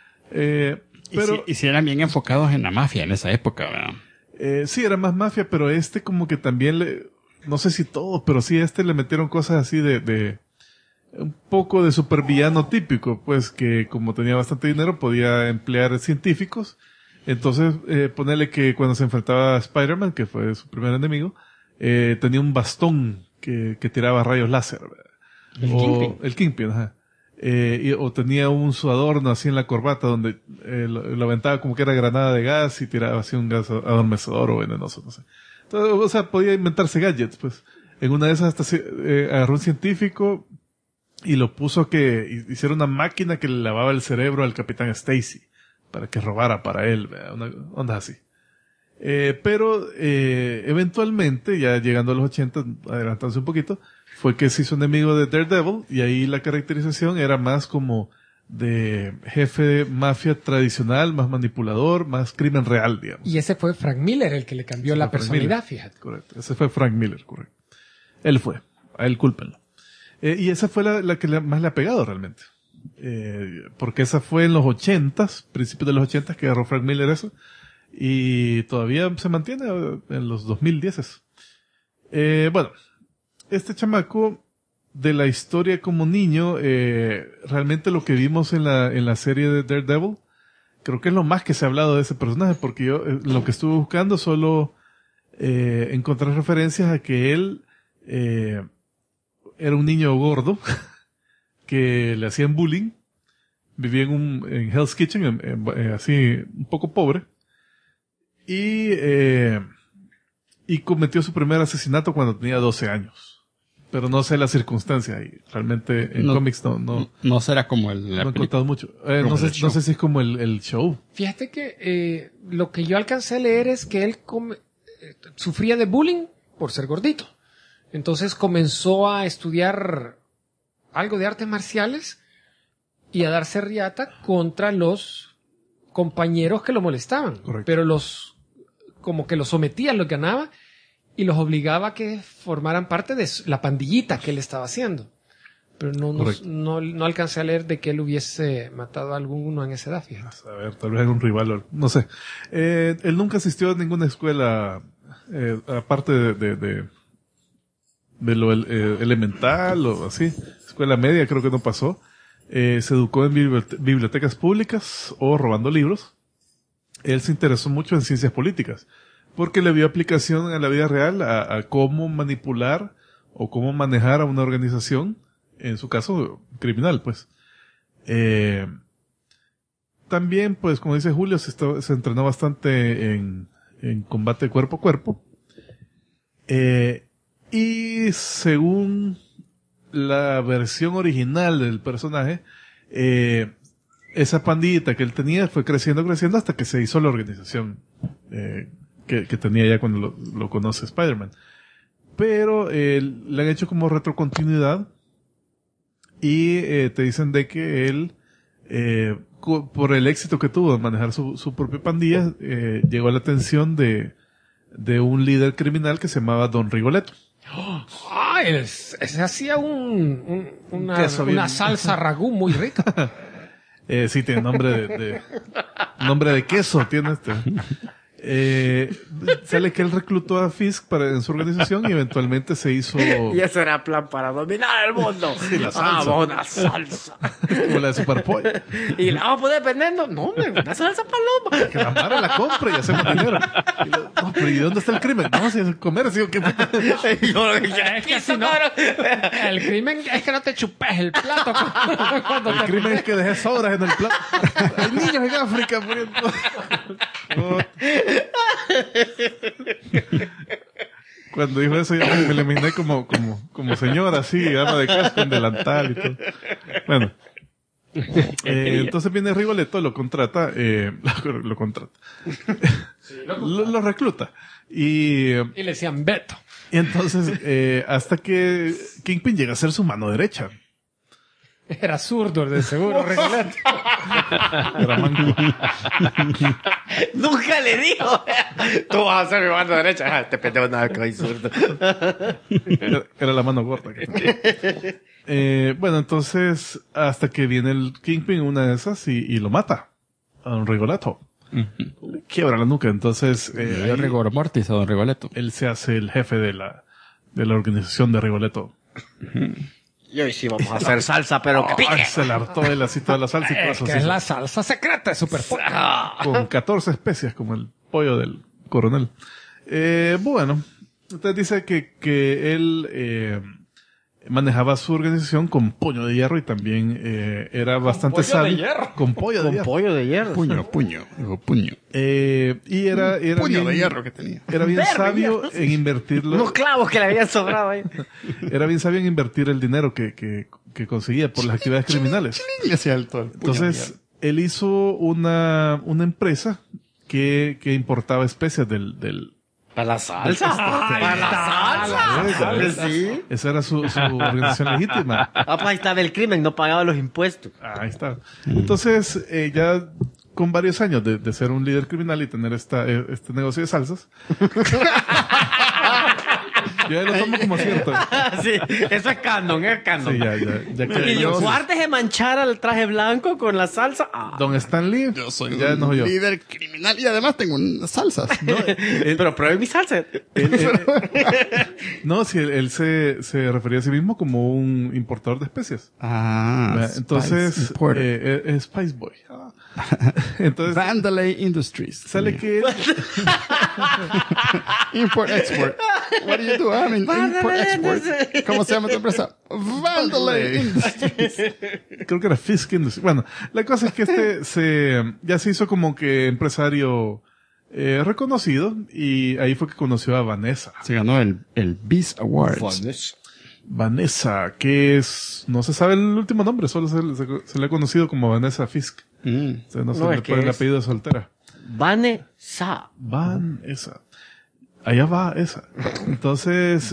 Pero
y si eran bien enfocados en la mafia en esa época, ¿verdad?
sí, era más mafia, pero como que también no sé si todos, pero sí le metieron cosas así de un poco de supervillano típico, pues que como tenía bastante dinero podía emplear científicos. Entonces, ponerle que cuando se enfrentaba a Spider-Man, que fue su primer enemigo, tenía un bastón que tiraba rayos láser. El Kingpin, ajá. O tenía un su adorno así en la corbata donde lo aventaba como que era granada de gas y tiraba así un gas adormecedor o venenoso, no sé. Entonces, o sea, podía inventarse gadgets, pues. En una de esas hasta agarró un científico y lo puso que hiciera una máquina que le lavaba el cerebro al Capitán Stacy para que robara para él, una onda así. Pero eventualmente, ya llegando a los 80, adelantándose un poquito, fue que se hizo enemigo de Daredevil y ahí la caracterización era más como de jefe de mafia tradicional, más manipulador, más crimen real, digamos.
Y ese fue Frank Miller el que le cambió la
Frank
personalidad,
Miller.
fíjate.
Correcto. Ese fue Frank Miller, correcto. Él fue. A él cúlpenlo. Y esa fue la que más le ha pegado realmente. Porque esa fue en los 80s, principios de los 80s que agarró Frank Miller eso. Y todavía se mantiene en los 2010s. Bueno, este chamaco, de la historia como niño, realmente lo que vimos en la serie de Daredevil, creo que es lo más que se ha hablado de ese personaje, porque yo lo que estuve buscando solo encontré referencias a que él era un niño gordo que le hacían bullying, vivía en Hell's Kitchen, así un poco pobre, y cometió su primer asesinato cuando tenía 12 años. Pero no sé las circunstancias y realmente en cómics
no será como
no he contado mucho. No sé si es como el show.
Fíjate que lo que yo alcancé a leer es que él sufría de bullying por ser gordito. Entonces comenzó a estudiar algo de artes marciales y a darse riata contra los compañeros que lo molestaban.
Correcto.
Pero como que los sometían, los ganaba y los obligaba a que formaran parte de la pandillita que él estaba haciendo. Pero no alcancé a leer de que él hubiese matado a alguno en esa edad, fíjate.
A ver, tal vez algún rival, no sé. Él nunca asistió a ninguna escuela, aparte de lo elemental o así. Escuela media creo que no pasó. Se educó en bibliotecas públicas o robando libros. Él se interesó mucho en ciencias políticas, porque le vio aplicación en la vida real a cómo manipular o cómo manejar a una organización, en su caso criminal, pues. También, pues, como dice Julio, se entrenó bastante en combate cuerpo a cuerpo. Y según la versión original del personaje, esa pandillita que él tenía fue creciendo hasta que se hizo la organización que tenía ya cuando lo conoce Spider-Man. Pero le han hecho como retrocontinuidad y te dicen de que él, por el éxito que tuvo de manejar su propia pandilla, llegó a la atención de un líder criminal que se llamaba Don Rigoletto.
Se hacía una salsa ragú muy rica.
Sí, tiene nombre de queso, tiene sale que él reclutó a Fisk en su organización y eventualmente se hizo...
Y eso era plan para dominar el mundo.
Sí, la salsa.
Una salsa.
Como la de Superboy.
¿Y la vamos a poder vendiendo? No, una salsa paloma.
Que la Mara la compre y hacemos dinero. No, pero ¿y dónde está el crimen? No, si es el comercio.
Es que si no, el crimen es que no te chupes el plato.
El crimen es que dejes sobras en el plato. Hay niños en África muriendo. Cuando dijo eso, ya me lo imaginé como señora, así, ama de casa con delantal y todo. Bueno. Entonces viene Rigoletto, lo contrata, lo recluta. Y
le decían Beto.
Y entonces, hasta que Kingpin llega a ser su mano derecha.
Era zurdo, de seguro, Rigoletto.
Era manco.
Nunca le dijo. Tú vas a ser mi mano derecha. Te pendejo nada que hay zurdo.
Era la mano gorda. Bueno, entonces, hasta que viene el Kingpin, una de esas, y lo mata. A Don Rigoletto. Le quiebra la nuca. Entonces,
rigor mortis a Don Rigoletto.
Él se hace el jefe de la organización de Rigoletto.
Y hoy sí vamos a hacer salsa, pero que pique.
Se le hartó él así toda la salsa y cosas
que
así.
es la salsa secreta de Superboy.
Con 14 especias, como el pollo del coronel. Bueno, entonces dice que él manejaba su organización con puño de hierro y también era bastante sabio. Con pollo de hierro.
Con pollo de hierro.
Puño.
Y era
puño
bien,
de hierro que tenía.
Era bien sabio en invertirlo.
Unos clavos que le habían sobrado ahí.
Era bien sabio en invertir el dinero que conseguía por las actividades criminales. Entonces, él hizo una empresa que importaba especias del
para la salsa. Para la salsa. Sí.
Esa era su organización legítima.
Pues ahí estaba el crimen, no pagaba los impuestos.
Ahí está. Entonces, ya con varios años de ser un líder criminal y tener este negocio de salsas. Yo ya lo tomo como cierto.
Sí, eso es canon, es canon.
Sí, ya que
Y yo, guardes de manchar al traje blanco con la salsa.
Don Stan Lee.
Yo soy
ya
un líder criminal y además tengo unas salsas.
No,
pero pruebe mi salsa.
No, sí, él se refería a sí mismo como un importador de especias. Entonces, es Spice Boy. Entonces,
Vandalay Industries.
Sale que
Import Export. What do you do? I mean, Import Export. ¿Cómo se llama tu empresa? Vandalay Industries.
Creo que era Fisk Industries. Bueno, la cosa es que ya se hizo como que empresario reconocido y ahí fue que conoció a Vanessa.
Se ganó el Beast Awards.
Vanessa, que es, no se sabe el último nombre, solo se le ha conocido como Vanessa Fisk. O sea, no se le pone el apellido de soltera.
Vanessa.
Allá va esa. Entonces,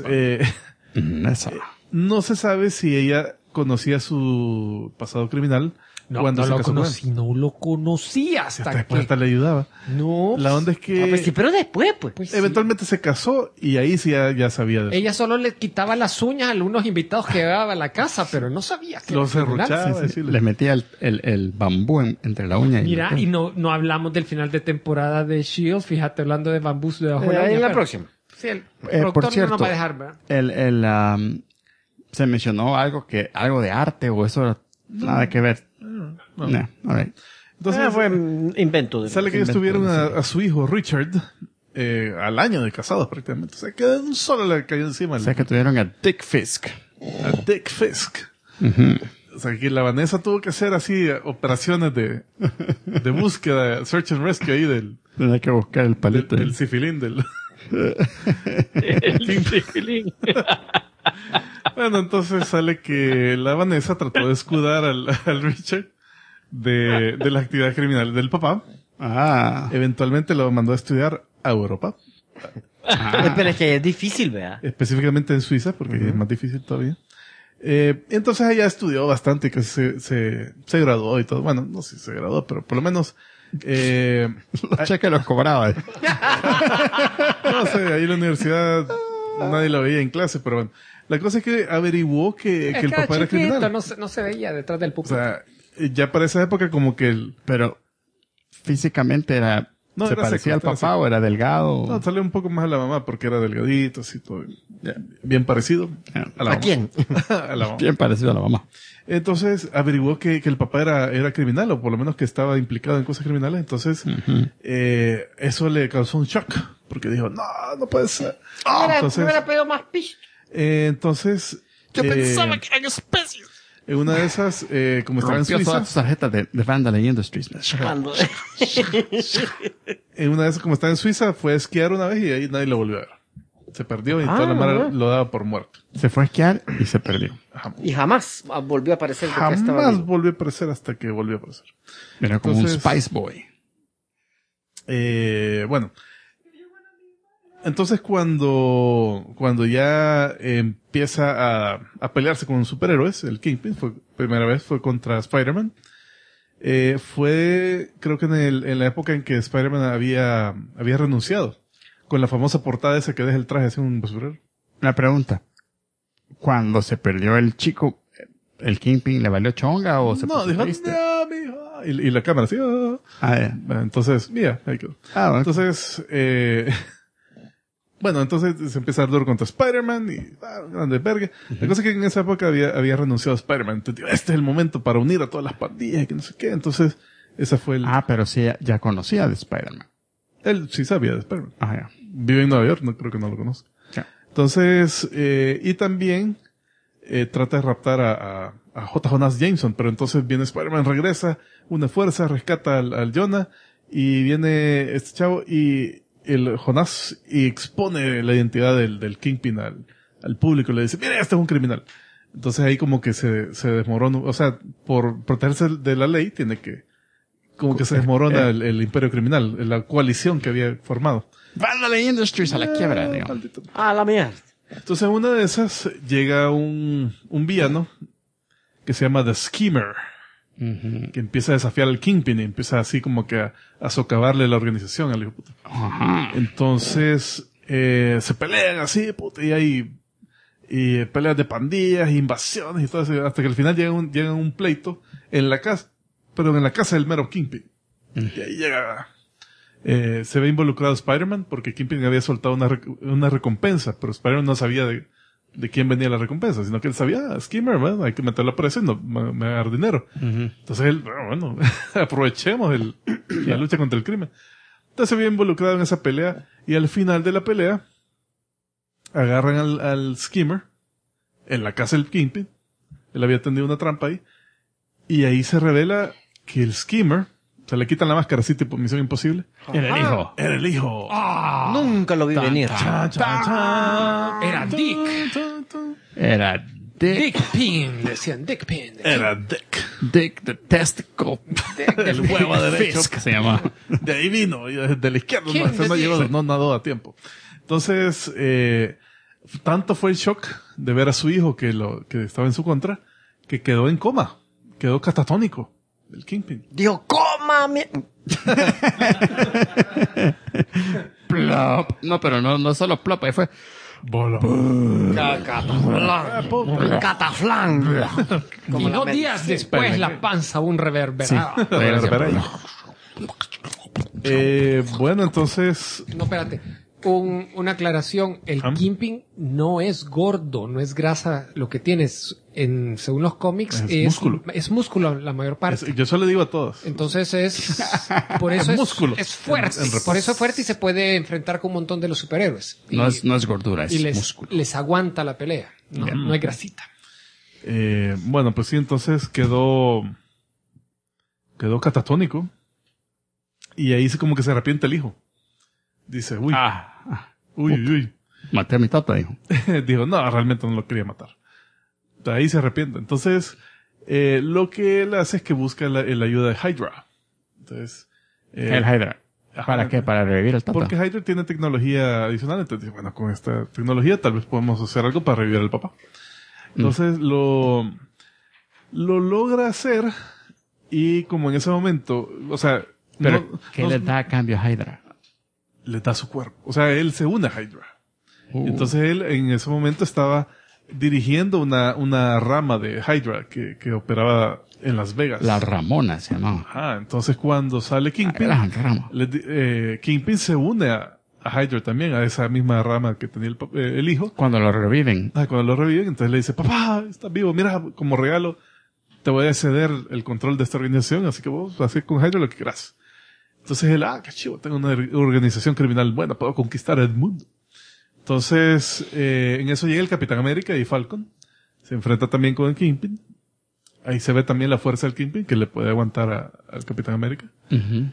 no se sabe si ella conocía su pasado criminal.
No lo conocía hasta
después le ayudaba.
No.
La onda es que...
pues sí, pero después, pues.
Eventualmente se casó y ahí sí ya sabía de eso.
Ella solo le quitaba las uñas a algunos invitados que llevaba a la casa, pero no sabía que
los serruchaba.
Le metía el bambú entre la uña y
mira, y no hablamos del final de temporada de S.H.I.E.L.D., fíjate, hablando de bambús debajo de la uña.
En la próxima.
Sí, el productor
por cierto,
no nos va a dejar, ¿verdad?
Se mencionó algo de arte o eso, nada que ver.
No.
All right.
Entonces,
fue invento.
Sale que ellos tuvieron a su hijo Richard al año de casados prácticamente. O sea, que un solo le cayó encima.
O sea, que tuvieron a Dick Fisk.
O sea, que la Vanessa tuvo que hacer así operaciones de búsqueda, search and rescue ahí
Tenía que buscar el palito.
del sifilín
El sifilín.
Bueno, entonces sale que la Vanessa trató de escudar al Richard de la actividad criminal del papá. Eventualmente lo mandó a estudiar a Europa.
Pero es que es difícil, ¿verdad?
Específicamente en Suiza, porque es más difícil todavía. Entonces ella estudió bastante y casi se graduó y todo. Bueno, no sé si se graduó, pero por lo menos...
los cheques los cobraba.
No sé, ahí en la universidad nadie lo veía en clase, pero bueno. La cosa es que averiguó que el papá era criminal.
No se veía detrás del pupitre.
O sea, ya para esa época como que
Pero físicamente era...
No,
¿se
era
parecía
seco,
al papá o era delgado?
No, salió un poco más a la mamá porque era delgadito, así todo. Bien parecido a la mamá.
¿A quién?
A la mamá.
Bien parecido a la mamá.
Entonces averiguó que el papá era criminal, o por lo menos que estaba implicado en cosas criminales. Entonces, eso le causó un shock. Porque dijo, no puede ser. Entonces,
me hubiera pedido más pish.
Entonces...
Yo pensaba que eran especies.
En una de esas, como estaba en
Rompió
Suiza...
todas tus tarjetas de Vandalay Industries.
En una de esas, como estaba en Suiza, fue a esquiar una vez y ahí nadie lo volvió a ver. Se perdió y toda la mara lo daba por muerto.
Se fue a esquiar y se perdió.
Y jamás volvió a aparecer.
Jamás volvió a aparecer hasta que volvió a aparecer.
Era como un Spice Boy.
Bueno. Entonces cuando ya empieza a pelearse con superhéroes, el Kingpin, primera vez fue contra Spider-Man. Creo que en la época en que Spider-Man había renunciado. Con la famosa portada esa que deja el traje así un basurero.
Una pregunta. Cuando se perdió el chico, ¿el Kingpin le valió chonga o se puso triste?
No, mijo. Y la cámara así. Entonces, mira, ahí quedó.
Bueno.
Entonces, bueno, entonces se empieza a dar contra Spider-Man y grande verga. La cosa es que en esa época había renunciado a Spider-Man. Entonces, este es el momento para unir a todas las pandillas y que no sé qué. Entonces, esa fue
pero sí, ya conocía de Spider-Man.
Él sí sabía de Spider-Man.
Ya.
Vive en Nueva York, no creo que no lo conozca.
Ya.
Entonces, y también trata de raptar a J. Jonah Jameson, pero entonces viene Spider-Man, regresa, une fuerza, rescata al Jonah, y viene este chavo y el Jonás y expone la identidad del Kingpin al público, le dice, mira, este es un criminal. Entonces ahí como que se desmorona, o sea, por protegerse de la ley, tiene que, como que se desmorona el imperio criminal, la coalición que había formado.
Vandalay Industries a la quiebra, digamos.
A la mierda.
Entonces, en una de esas llega un villano que se llama The Schemer, que empieza a desafiar al Kingpin y empieza así como que a socavarle la organización al hijo puta. Entonces, se pelean así, puta, y hay peleas de pandillas, invasiones y todo eso, hasta que al final llegan a un pleito en la casa, pero en la casa del mero Kingpin. Y ahí llega, se ve involucrado Spider-Man porque Kingpin había soltado una recompensa, pero Spider-Man no sabía de quién venía la recompensa, sino que él sabía, Skimmer, bueno, hay que meterlo a precio, no, me va a dar dinero. Entonces él, bueno, aprovechemos la lucha contra el crimen. Entonces se ve involucrado en esa pelea, y al final de la pelea, agarran al Skimmer en la casa del Kingpin. Él había tendido una trampa ahí, y ahí se revela que el Skimmer, se le quitan la máscara así tipo Misión Imposible.
Era el hijo.
Era el hijo.
Nunca lo vi venir.
Era Dick.
Era
Dick Pin, decían Dick Pin.
Era Dick.
Dick the Testicle.
El huevo derecho.
Fisk se llama.
De ahí vino, y de la izquierda
¿Quién
no llegó,
decía?
no nadó a tiempo. Entonces, tanto fue el shock de ver a su hijo que estaba en su contra, que quedó en coma. Quedó catatónico. El Kingpin.
Dijo, cómame.
Plop. No, pero no solo plop, ahí fue.
Bola.
Cataflán.
Y no días después la panza aún reverberaba.
Bueno, entonces,
No, espérate. Una aclaración. El Kingpin no es gordo, no es grasa. Lo que tienes, según los cómics,
Es músculo.
Es músculo la mayor parte.
yo solo digo a todos.
Entonces por eso
Es músculo.
es fuerte.
En reposo.
Por eso es fuerte y se puede enfrentar con un montón de los superhéroes.
No es gordura, es
y
músculo.
les aguanta la pelea. No hay grasita.
Bueno, pues sí, entonces quedó catatónico. Y ahí como que se arrepiente el hijo. Dice, uy, uy.
Maté a mi tata, dijo.
Digo, no, realmente no lo quería matar. De ahí se arrepiente. Entonces, lo que él hace es que busca la ayuda de Hydra. Entonces,
El Hydra. ¿Para
ajá.
qué? ¿Para revivir el tata?
Porque Hydra tiene tecnología adicional. Entonces, bueno, con esta tecnología tal vez podemos hacer algo para revivir al papá. Entonces, lo logra hacer, y como en ese momento, o sea,
Pero, ¿qué le da a cambio a Hydra?
le da su cuerpo. O sea, él se une a Hydra. Entonces él en ese momento estaba dirigiendo una rama de Hydra que operaba en Las Vegas.
La Ramona se llamaba.
Ajá, entonces cuando sale Kingpin,
Era rama.
Kingpin se une a Hydra también, a esa misma rama que tenía el hijo.
Cuando lo reviven.
Cuando lo reviven, entonces le dice, papá, estás vivo, mira, como regalo te voy a ceder el control de esta organización, así que vos haces con Hydra lo que quieras. Entonces él, qué chivo, tengo una organización criminal buena, puedo conquistar el mundo. Entonces, en eso llega el Capitán América y Falcon. Se enfrenta también con el Kingpin. Ahí se ve también la fuerza del Kingpin, que le puede aguantar al Capitán América.
Uh-huh.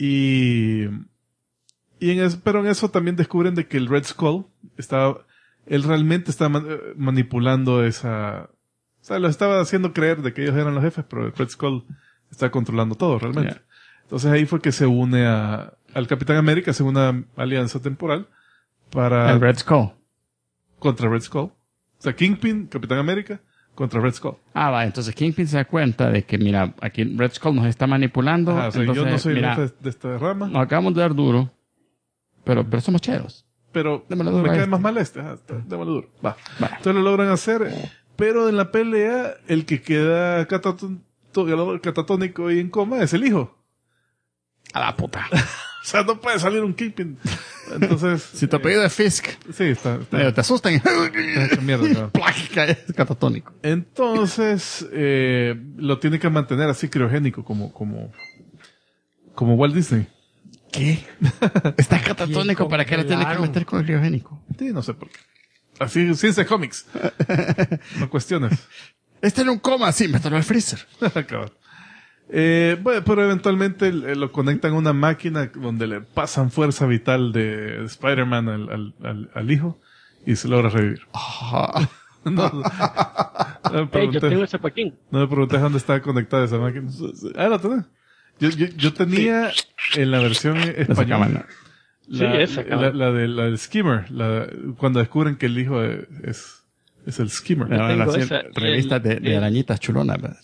Pero en eso también descubren de que el Red Skull él realmente está manipulando esa, o sea, lo estaba haciendo creer de que ellos eran los jefes, pero el Red Skull está controlando todo realmente.
Yeah.
Entonces ahí fue que se une al Capitán América, hace una alianza temporal para...
El Red Skull.
Contra Red Skull. O sea, Kingpin, Capitán América, contra Red Skull.
Va, entonces Kingpin se da cuenta de que, mira, aquí Red Skull nos está manipulando.
O sea,
entonces,
yo no soy el
mira,
jefe de esta rama,
nos acabamos de dar duro, pero somos cheros.
pero
Démosle duro
me
a
cae
este.
más mal démosle duro. Va.
Va.
Entonces lo logran hacer, pero en la pelea, el que queda catatónico y en coma es el hijo.
A la puta.
O sea, no puede salir un Kingpin. Entonces...
Si tu apellido es Fisk,
sí, está
te asustan.
hecho mierda, ¿no?
Placa, es catatónico.
Entonces, lo tiene que mantener así criogénico, como Walt Disney.
¿Qué? Está catatónico, ¿para qué le tiene que
congelaron.
meter con el criogénico?
Sí, no sé por qué. Así, ciencia comics. No cuestiones.
Está en un coma, sí, mételo al freezer.
Cabal. Bueno, pero eventualmente lo conectan a una máquina donde le pasan fuerza vital de Spider-Man al hijo y se logra revivir. No me
Hey, yo tengo
pregunté,
ese paquín.
no me pregunté dónde estaba conectada esa máquina. La tenés. Yo tenía en la versión española
esa cámara.
la del Skimmer, cuando descubren que el hijo es el Skimmer.
tengo esa.
Revistas de arañitas chulonas. ¿verdad?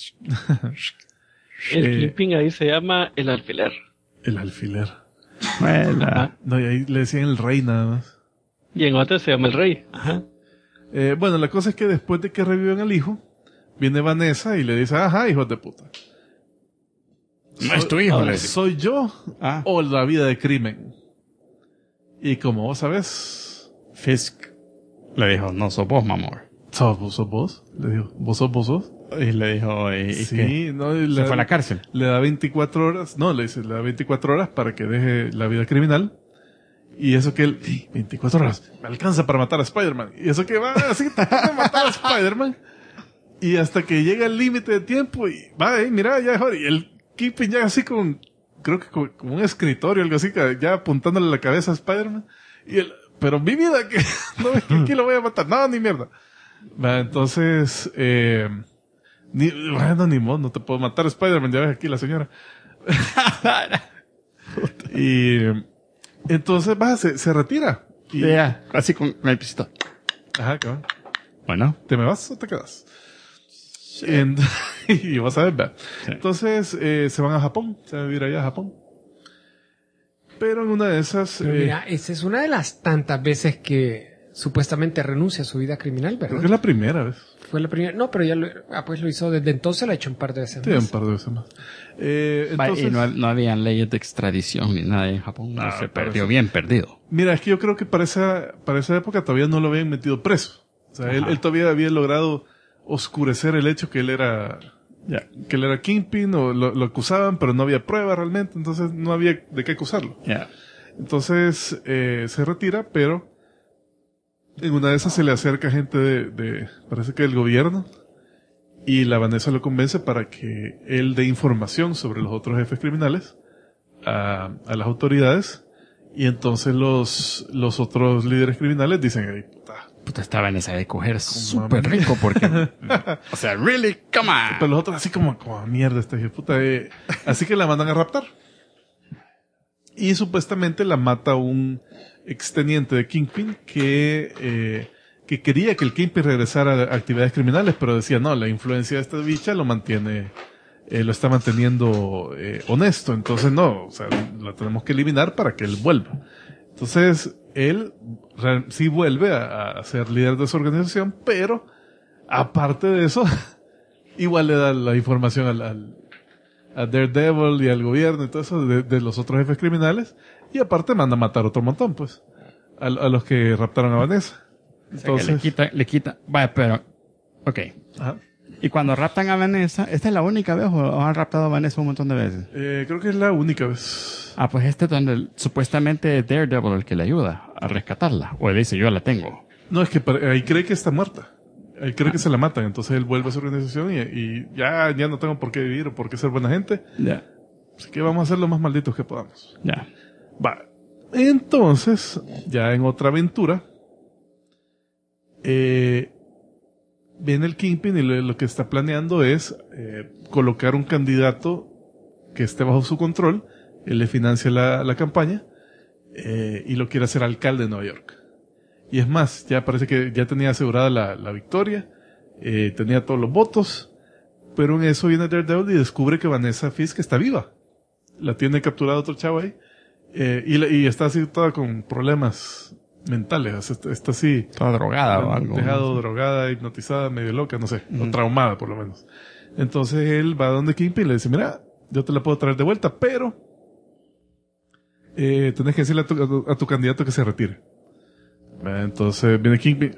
El Kingpin ahí se llama el alfiler.
El alfiler.
Bueno.
No, y ahí le decían el rey nada más.
Y en otra se llama el rey.
Ajá.
Bueno, la cosa es que después de que reviven al hijo, viene Vanessa y le dice, ajá, hijos de puta.
No es tu hijo, le dice.
¿Soy yo o la vida de crimen? Y como vos sabés,
Fisk le dijo, no sos vos, mamor.
¿Sos vos? Le dijo, ¿vos sos?
Y le dijo, ¿y
sí,
qué?
no,
Se fue a la cárcel.
Le da 24 horas, no, le dice, le da 24 horas para que deje la vida criminal. Y eso que él, 24 horas, me alcanza para matar a Spider-Man. Y eso que va así, tratando de matar a Spider-Man. Y hasta que llega el límite de tiempo y va, mira, ya dejó. Y el Kingpin ya así creo que con un escritorio o algo así, ya apuntándole la cabeza a Spider-Man. Y él, pero mi vida, que no ves que aquí lo voy a matar. No, ni mierda. Va, entonces, ni modo, no te puedo matar a Spider-Man, ya ves aquí la señora. Y entonces se retira. Y,
así con el pisito.
ajá, cabrón.
Bueno.
¿Te me vas o te quedas? Sí. Y vas a ver, ¿verdad? Sí. Entonces, se van a Japón. Se van a vivir allá a Japón. Pero en una de esas...
Pero mira, esa es una de las tantas veces que supuestamente renuncia a su vida criminal, ¿verdad?
Creo que es la primera vez.
Fue la primera... No, pero ya pues lo hizo desde entonces, lo ha hecho un par de veces
más.
Sí,
un par de veces más. Entonces,
y no habían leyes de extradición ni nada en Japón. No, se perdió bien perdido.
Mira, es que yo creo que para esa época todavía no lo habían metido preso. O sea, él todavía había logrado oscurecer el hecho que él era... que él era Kingpin, o lo acusaban, pero no había prueba realmente, entonces no había de qué acusarlo. Entonces, se retira, pero en una de esas se le acerca gente parece que del gobierno, y la Vanessa lo convence para que él dé información sobre los otros jefes criminales a las autoridades, y entonces los otros líderes criminales dicen,
puta, esta Vanessa de coger súper rico porque, o sea, really, come on.
Pero los otros así como mierda esta hija de puta. Así que la mandan a raptar. Y supuestamente la mata un exteniente de Kingpin que quería que el Kingpin regresara a actividades criminales, pero decía, no, la influencia de esta bicha lo está manteniendo honesto. Entonces no, o sea, la tenemos que eliminar para que él vuelva. Entonces, él sí vuelve a ser líder de su organización, pero aparte de eso, igual le da la información a Daredevil y al gobierno y todo eso de los otros jefes criminales, y aparte manda a matar otro montón, pues, a los que raptaron a Vanessa. Entonces,
o sea, le quita, vaya, pero, ok. Ajá. Y cuando raptan a Vanessa, ¿esta es la única vez o han raptado a Vanessa un montón de veces?
Creo que es la única vez.
Pues es donde supuestamente es Daredevil el que le ayuda a rescatarla. O él dice, yo la tengo.
No, es que ahí cree que está muerta. Ahí cree que se la matan. Entonces él vuelve a su organización y ya no tengo por qué vivir o por qué ser buena gente.
Ya.
Así que vamos a ser lo más malditos que podamos.
Ya.
Va. Entonces, ya en otra aventura, viene el Kingpin y lo que está planeando es colocar un candidato que esté bajo su control. Él le financia la campaña y lo quiere hacer alcalde de Nueva York. Y es más, ya parece que ya tenía asegurada la victoria, tenía todos los votos, pero en eso viene Daredevil y descubre que Vanessa Fisk está viva. La tiene capturada otro chavo ahí y está así toda con problemas mentales, está así.
Toda drogada o algo.
Dejado, drogada, hipnotizada, medio loca, no sé, o traumada por lo menos. Entonces él va donde Kingpin y le dice, mira, yo te la puedo traer de vuelta, pero tenés que decirle a tu candidato que se retire. Entonces viene Kingpin,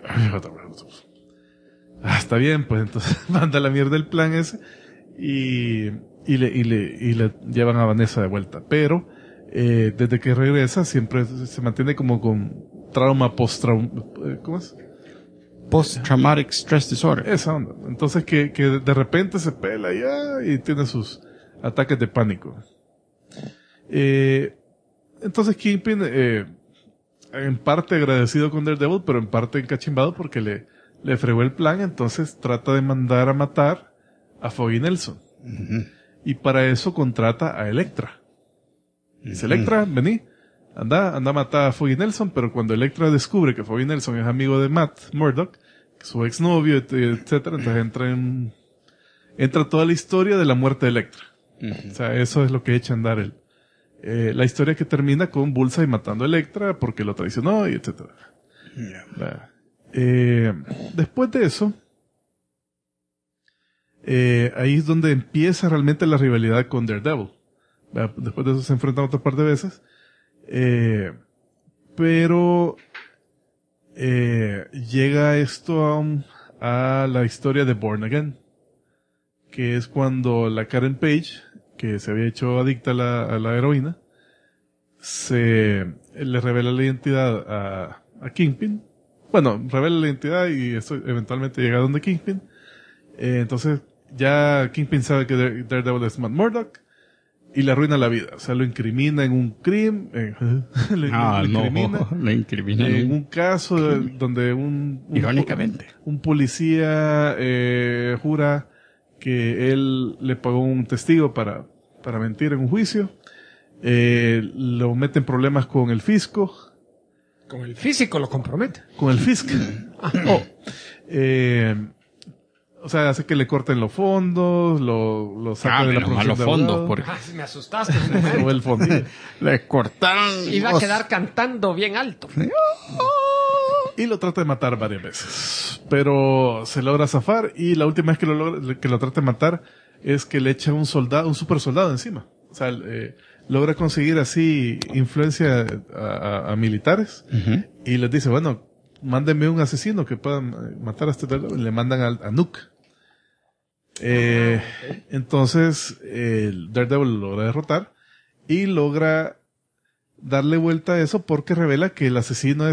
está bien, pues entonces manda la mierda el plan ese y le llevan a Vanessa de vuelta, pero desde que regresa siempre se mantiene como con trauma ¿cómo es?
Post-traumatic stress disorder.
Esa onda. Entonces que de repente se pela ya y tiene sus ataques de pánico. Entonces Kingpin, en parte agradecido con Daredevil, pero en parte encachimbado porque le fregó el plan, entonces trata de mandar a matar a Foggy Nelson. Uh-huh. Y para eso contrata a Elektra. Dice, Elektra, vení, anda a matar a Foggy Nelson, pero cuando Elektra descubre que Foggy Nelson es amigo de Matt Murdock, su exnovio, etcétera, entonces entra toda la historia de la muerte de Elektra. Uh-huh. O sea, eso es lo que echa a andar la historia que termina con Bullseye matando a Elektra porque lo traicionó y etcétera. Después de eso, ahí es donde empieza realmente la rivalidad con Daredevil. Después de eso se enfrentan otro par de veces. Pero llega esto a la historia de Born Again, que es cuando la Karen Page, que se había hecho adicta a la heroína, le revela la identidad a Kingpin. Bueno, revela la identidad y esto eventualmente llega a donde Kingpin. Entonces ya Kingpin sabe que Daredevil es Matt Murdock y le arruina la vida. O sea, lo incrimina en un crimen.
Lo incrimina
en un caso donde
irónicamente
un policía jura que él le pagó un testigo para mentir en un juicio. Lo mete en problemas con el fisco.
Con el físico lo compromete.
Con el fisco. O sea, hace que le corten los fondos, lo saca de la profesión
los
de
fondos,
abogado.
porque
Me asustaste.
O el fondo.
le cortaron.
Iba a quedar cantando bien alto.
Y lo trata de matar varias veces. Pero se logra zafar y la última vez que lo trata de matar es que le echa un super soldado encima. O sea, logra conseguir así influencia a militares y les dice, bueno, mándenme un asesino que pueda matar a este Daredevil. Y le mandan a Nuke. Entonces, el Daredevil lo logra derrotar y logra darle vuelta a eso porque revela que el asesino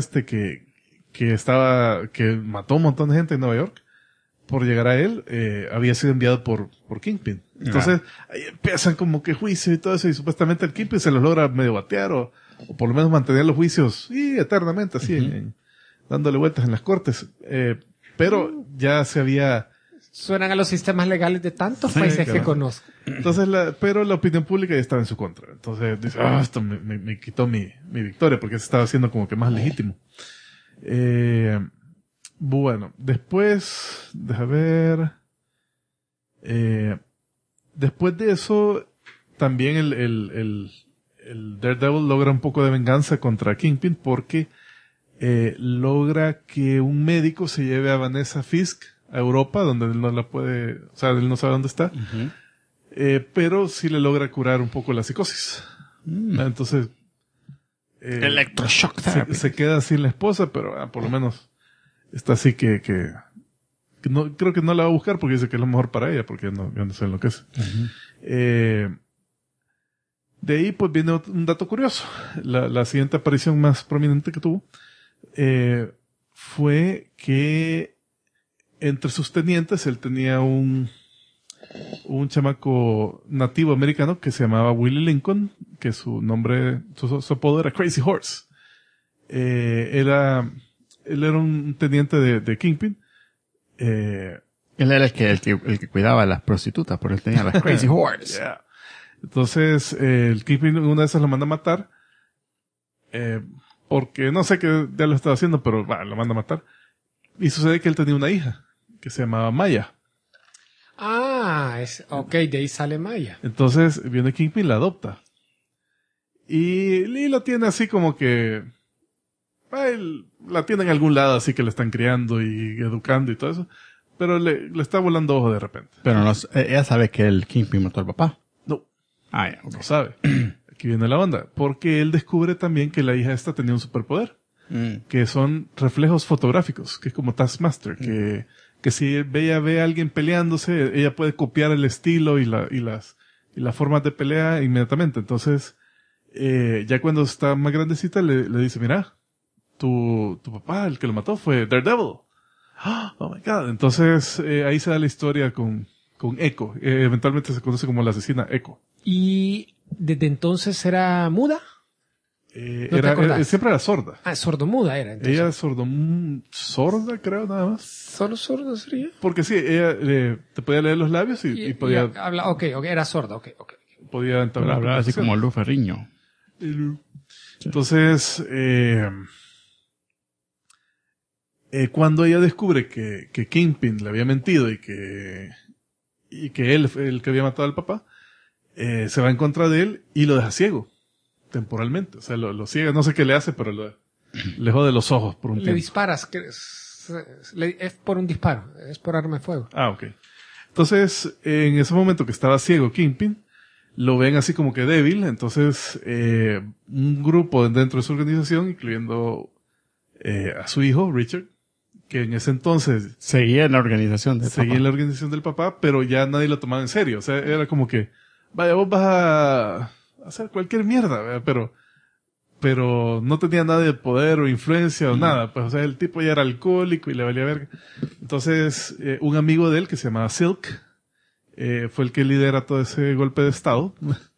que mató a un montón de gente en Nueva York por llegar a él, había sido enviado por Kingpin. Entonces, ahí empiezan como que juicio y todo eso, y supuestamente el Kingpin se los logra medio batear, o por lo menos mantener los juicios, eternamente, así, dándole vueltas en las cortes. Pero ya se había...
Suenan a los sistemas legales de tantos países que conozco.
Entonces, pero la opinión pública ya estaba en su contra. Entonces, dice, esto me quitó mi victoria, porque se estaba haciendo como que más legítimo. Bueno, después, deja ver, después de eso, también el Daredevil logra un poco de venganza contra Kingpin porque logra que un médico se lleve a Vanessa Fisk a Europa, donde él no la puede, o sea, él no sabe dónde está, pero sí le logra curar un poco la psicosis. Entonces,
Electroshock therapy.
Se queda sin la esposa, pero por lo menos está así que no, creo que no la va a buscar porque dice que es lo mejor para ella, porque ya no se enloquece. De ahí pues viene un dato curioso. La siguiente aparición más prominente que tuvo fue que entre sus tenientes él tenía un chamaco nativo americano que se llamaba Willie Lincoln, que su apodo era Crazy Horse. Él era un teniente de Kingpin.
Él era el que cuidaba a las prostitutas, porque él tenía las Crazy Horse.
Yeah. Entonces, el Kingpin una de esas lo manda a matar, porque no sé qué ya lo estaba haciendo, pero lo manda a matar. Y sucede que él tenía una hija, que se llamaba Maya.
De ahí sale Maya.
Entonces, viene Kingpin, la adopta. Y la tiene así como que... la tiene en algún lado, así que la están criando y educando y todo eso. Pero le está volando ojo de repente.
Pero ella sabe que el Kingpin mató al papá.
No.
Okay.
No sabe. Aquí viene la onda. Porque él descubre también que la hija esta tenía un superpoder. Que son reflejos fotográficos. Que es como Taskmaster. Que si ella ve a alguien peleándose, ella puede copiar el estilo y las formas de pelea inmediatamente. Entonces, ya cuando está más grandecita, le dice, mira, tu papá, el que lo mató, fue Daredevil. Oh my God. Entonces, ahí se da la historia con Echo. Eventualmente se conoce como la asesina Echo.
¿Y desde entonces era muda?
Siempre era sorda.
Sordomuda era. Entonces.
Ella era sorda, creo, nada más.
¿Solo sorda sería?
Porque sí, ella te podía leer los labios y podía...
Era sorda, ok.
Podía entablar.
Hablaba así como Lu Ferriño.
Entonces, cuando ella descubre que Kingpin le había mentido y que él fue el que había matado al papá, se va en contra de él y lo deja ciego. Temporalmente. O sea, lo ciega. No sé qué le hace, pero le jode los ojos por un
Le
tiempo.
disparas, es por un disparo, es por arma de fuego.
Ah, ok. Entonces, en ese momento que estaba ciego Kingpin, lo ven así como que débil, entonces un grupo dentro de su organización, incluyendo a su hijo, Richard, que en ese entonces
seguía en la organización
del papá, pero ya nadie lo tomaba en serio. O sea, era como que, vaya, vos vas a hacer cualquier mierda, ¿verdad? Pero no tenía nada de poder o influencia o nada. Pues, o sea, el tipo ya era alcohólico y le valía verga. Entonces, un amigo de él que se llamaba Silk, fue el que lidera todo ese golpe de estado.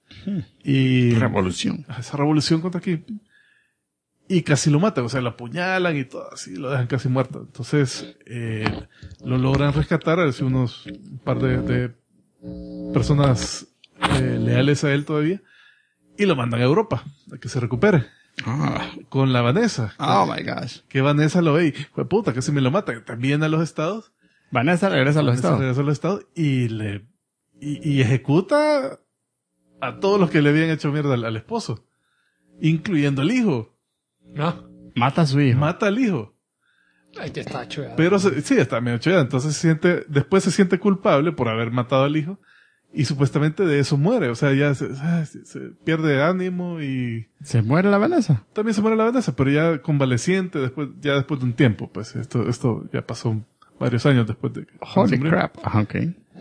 Y
revolución.
Esa revolución contra Kingpin. Y casi lo matan, o sea, lo apuñalan y todo así, lo dejan casi muerto. Entonces, lo logran rescatar, a decir, un par de personas leales a él todavía, y lo mandan a Europa, a que se recupere. Con la Vanessa.
Oh my gosh.
Que Vanessa lo ve y, fue puta, casi me lo mata. También a los estados.
Vanessa regresa a los
estados y ejecuta a todos los que le habían hecho mierda al esposo, incluyendo al hijo.
¿No?
Mata a su hijo.
Mata al hijo.
Ay, ya está choyado.
Pero sí, está medio choyado. Entonces después se siente culpable por haber matado al hijo. Y supuestamente de eso muere. O sea, ya se pierde ánimo y...
¿Se muere la Vanessa?
También se muere la Vanessa, pero ya convaleciente después de un tiempo. Pues esto ya pasó varios años después de...
Holy crap. Ok.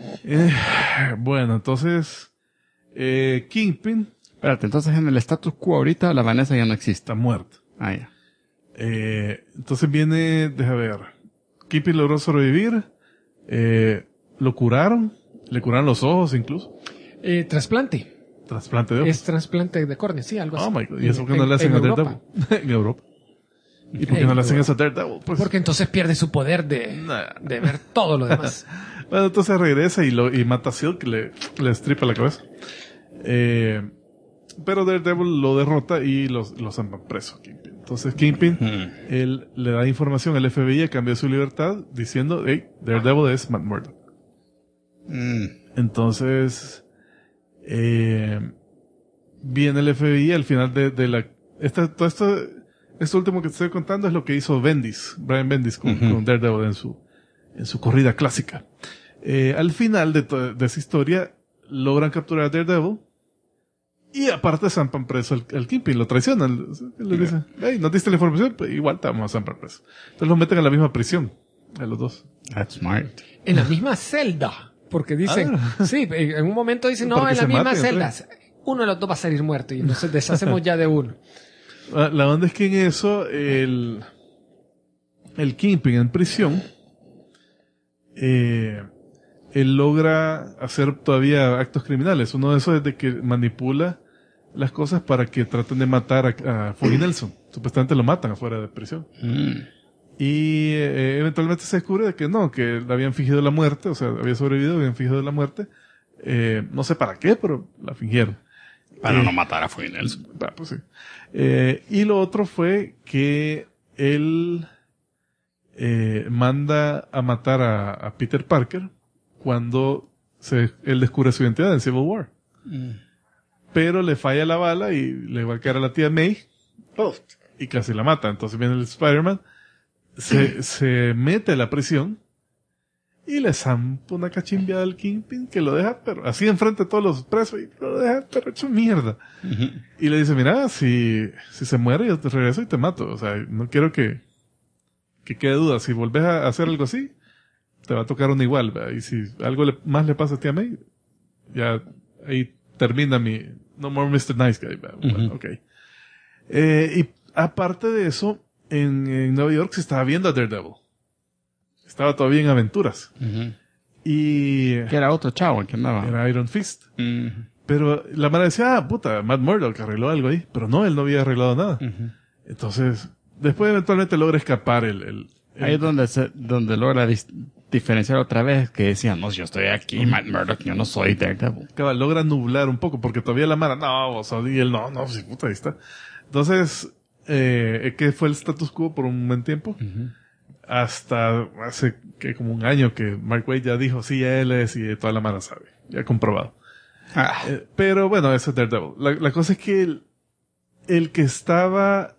Bueno, entonces... Kingpin...
Espérate, entonces en el status quo ahorita la Vanessa ya no existe.
Está muerta.
Ah, ya.
Entonces viene... Deja ver. Kingpin logró sobrevivir. Lo curaron. Le curaron los ojos incluso.
Trasplante.
Trasplante de ojos.
Es trasplante de córnea, sí, algo así.
Oh my God. ¿Y eso por qué no le hacen a Daredevil? En Europa. ¿Y por qué no le hacen eso a Daredevil? Pues,
porque entonces pierde su poder de ver todo lo demás.
Bueno, entonces regresa y mata a Silk, le estripa la cabeza. Pero Daredevil lo derrota y los mandan preso a Kingpin. Entonces Kingpin, él le da información al FBI a cambio de su libertad, diciendo, hey, Daredevil es Matt Murdock. Entonces viene el FBI al final de la... Todo esto último que te estoy contando es lo que hizo Brian Bendis con Daredevil en su corrida clásica. Al final de esa historia logran capturar a Daredevil y aparte zampan preso al Kingpin, lo traicionan. Le dicen, hey, ¿no diste la información? Pues igual te vamos a zampar preso. Entonces los meten en la misma prisión, a los dos.
That's smart.
En la misma celda. Porque dicen, sí, en un momento dicen, no, en la misma celda. Uno de los dos va a salir muerto y nos deshacemos ya de uno.
La onda es que en eso, el Kingpin en prisión, él logra hacer todavía actos criminales. Uno de esos es de que manipula las cosas para que traten de matar a Foggy Nelson. Supuestamente lo matan afuera de prisión. Y eventualmente se descubre de que no, que le habían fingido la muerte, o sea, había sobrevivido, habían fingido la muerte. No sé para qué, pero la fingieron.
Para no matar a Foggy Nelson.
Pues sí. Y lo otro fue que él manda a matar a Peter Parker cuando él descubre su identidad en Civil War. Pero le falla la bala y le va a caer a la tía May. Y casi la mata. Entonces viene el Spider-Man, se mete a la prisión y le zampa una cachimbiada al Kingpin que lo deja, pero así enfrente de todos los presos, y lo deja, pero hecho mierda. Y le dice, mira, si se muere yo te regreso y te mato. O sea, no quiero que quede duda. Si volvés a hacer algo así, te va a tocar un igual, ¿verdad? Y si algo más le pasa a ti a mí, ya ahí termina mi No More Mr. Nice Guy, ¿verdad? Bueno, okay. Y aparte de eso, en Nueva York se estaba viendo a Daredevil. Estaba todavía en aventuras. Y...
que era otro chavo que andaba.
Era Iron Fist. Pero la madre decía, puta, Matt Murdock arregló algo ahí. Pero no, él no había arreglado nada. Entonces, después eventualmente logra escapar
ahí es donde logra diferenciar otra vez, que decían, no, yo estoy aquí, Matt Murdock, yo no soy Daredevil.
Cabal, logra nublar un poco, porque todavía la mara, no, vos sos, y él, no, sí, puta, ahí está. Entonces, que fue el status quo por un buen tiempo. Hasta hace como un año que Mark Waid ya dijo, sí, él es, y toda la mara sabe. Ya comprobado. Pero bueno, ese es Daredevil. La cosa es que el que estaba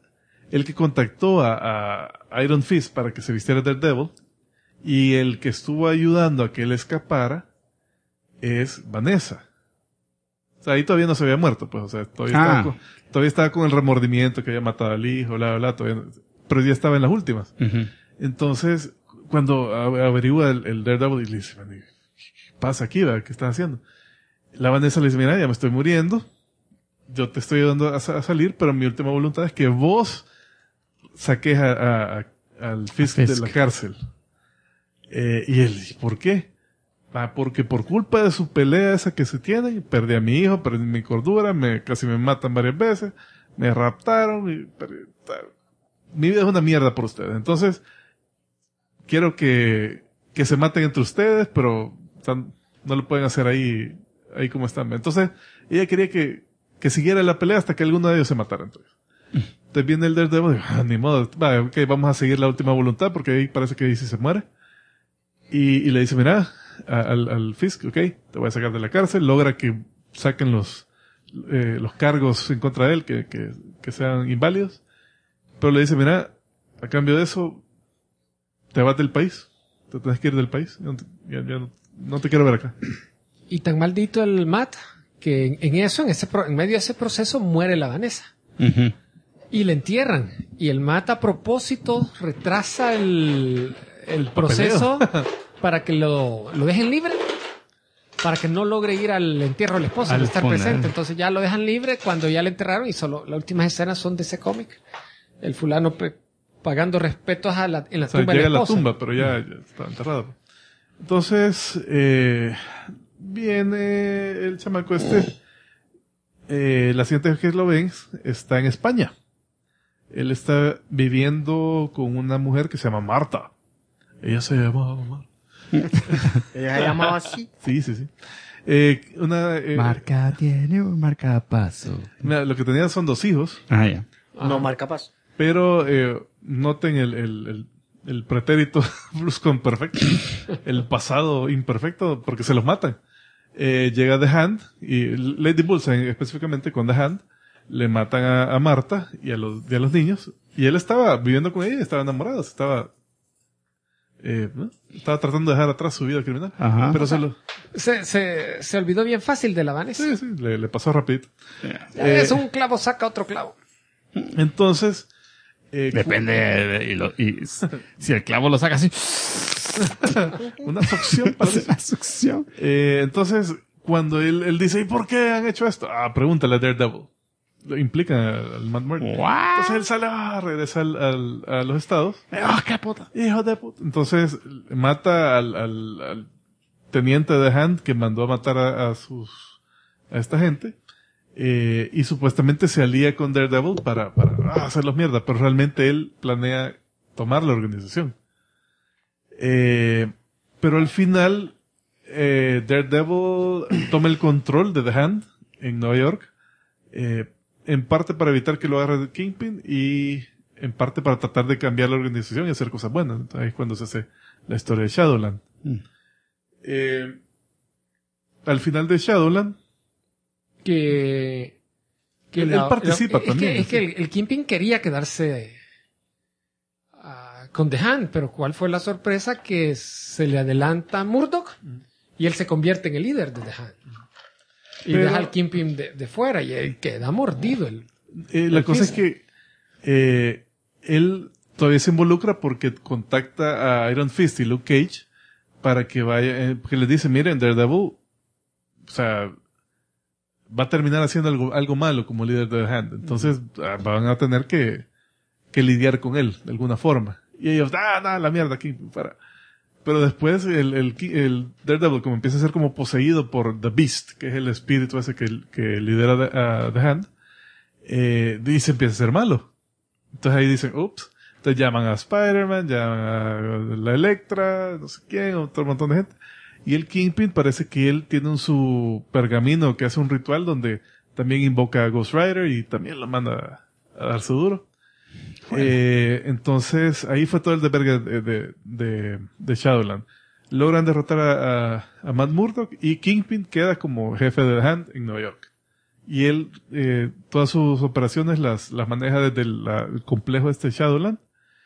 el que contactó a Iron Fist para que se vistiera de Daredevil, y el que estuvo ayudando a que él escapara es Vanessa. O sea, ahí todavía no se había muerto, pues, o sea, todavía estaba con el remordimiento que había matado al hijo, bla, bla, bla, pero ya estaba en las últimas.
Uh-huh.
Entonces, cuando averigua el Daredevil y le dice, ¿qué pasa aquí, verdad? ¿Qué estás haciendo? La Vanessa le dice, mira, ya me estoy muriendo, yo te estoy ayudando a salir, pero mi última voluntad es que vos saques al Fisk de la cárcel. Y él dice, ¿por qué? Porque por culpa de su pelea esa que se tiene, perdí a mi hijo, perdí mi cordura, casi me matan varias veces, me raptaron, mi vida es una mierda por ustedes. Entonces, quiero que se maten entre ustedes, pero no lo pueden hacer ahí como están. Entonces, ella quería que siguiera la pelea hasta que alguno de ellos se matara. Entonces viene el Daredevil, ni modo, vamos a seguir la última voluntad, porque ahí parece que dice se muere. Y le dice, mira, al Fisk, te voy a sacar de la cárcel, logra que saquen los cargos en contra de él, que sean inválidos. Pero le dice, mira, a cambio de eso, te vas del país, te tienes que ir del país, ya no te quiero ver acá.
Y tan maldito el Matt, que en medio de ese proceso muere la Vanessa.
Uh-huh.
Y le entierran. Y el Matt a propósito retrasa el proceso para que lo dejen libre, para que no logre ir al entierro del esposo, al estar presente. Entonces ya lo dejan libre cuando ya le enterraron, y solo las últimas escenas son de ese cómic. El fulano pagando respetos en la tumba de la esposa.
Llega a la tumba, pero ya está enterrado. Entonces, viene el chamaco la siguiente vez que lo ven, está en España. Él está viviendo con una mujer que se llama Marta. Ella se llamaba Marta.
Ella se llamaba así.
Sí.
Marca tiene un marcapaso.
Lo que tenía son 2 hijos.
Ya.
No marcapaso.
Pero noten el pretérito pluscuamperfecto, el pasado imperfecto, porque se los matan. Llega The Hand, y Lady Bullseye específicamente con The Hand, le matan a Marta y a los niños, y él estaba viviendo con ella, estaba enamorado, estaba tratando de dejar atrás su vida criminal.
Ajá.
Pero
se olvidó bien fácil de la Vanessa.
Sí, le pasó rapidito.
Es un clavo saca otro clavo.
Entonces,
Depende si el clavo lo saca así.
Una succión para
Una succión.
Entonces, cuando él dice, ¿y por qué han hecho esto? Pregúntale a Daredevil. Lo implica al Matt Murdock. Entonces él sale, regresa a los estados.
¡Qué puta!
Hijo de puta. Entonces mata al teniente de Hand que mandó a matar a esta gente. Y supuestamente se alía con Daredevil para hacerlos mierda, pero realmente él planea tomar la organización. Pero al final, Daredevil toma el control de The Hand en Nueva York, en parte para evitar que lo agarre Kingpin y en parte para tratar de cambiar la organización y hacer cosas buenas. Entonces ahí es cuando se hace la historia de Shadowland. Al final de Shadowland,
que
él participa también.
Es que el Kingpin quería quedarse con The Hand, pero ¿cuál fue la sorpresa? Que se le adelanta a Murdock y él se convierte en el líder de The Hand. Y deja al Kingpin de fuera y él queda mordido.
La cosa es que él todavía se involucra porque contacta a Iron Fist y Luke Cage para que vaya, porque les dice, miren, Daredevil, o sea, va a terminar haciendo algo malo como líder de The Hand. Entonces van a tener que lidiar con él de alguna forma. Y ellos, la mierda aquí, para. Pero después el Daredevil como empieza a ser como poseído por The Beast, que es el espíritu ese que lidera a The Hand, y se empieza a ser malo. Entonces ahí dicen, ups. Entonces llaman a Spider-Man, llaman a la Electra, no sé quién, otro montón de gente. Y el Kingpin parece que él tiene su pergamino que hace un ritual donde también invoca a Ghost Rider y también lo manda a darse duro. Entonces ahí fue todo el desvergue de Shadowland. Logran derrotar a Matt Murdock y Kingpin queda como jefe de The Hand en Nueva York. Y él, todas sus operaciones las maneja desde el complejo Shadowland.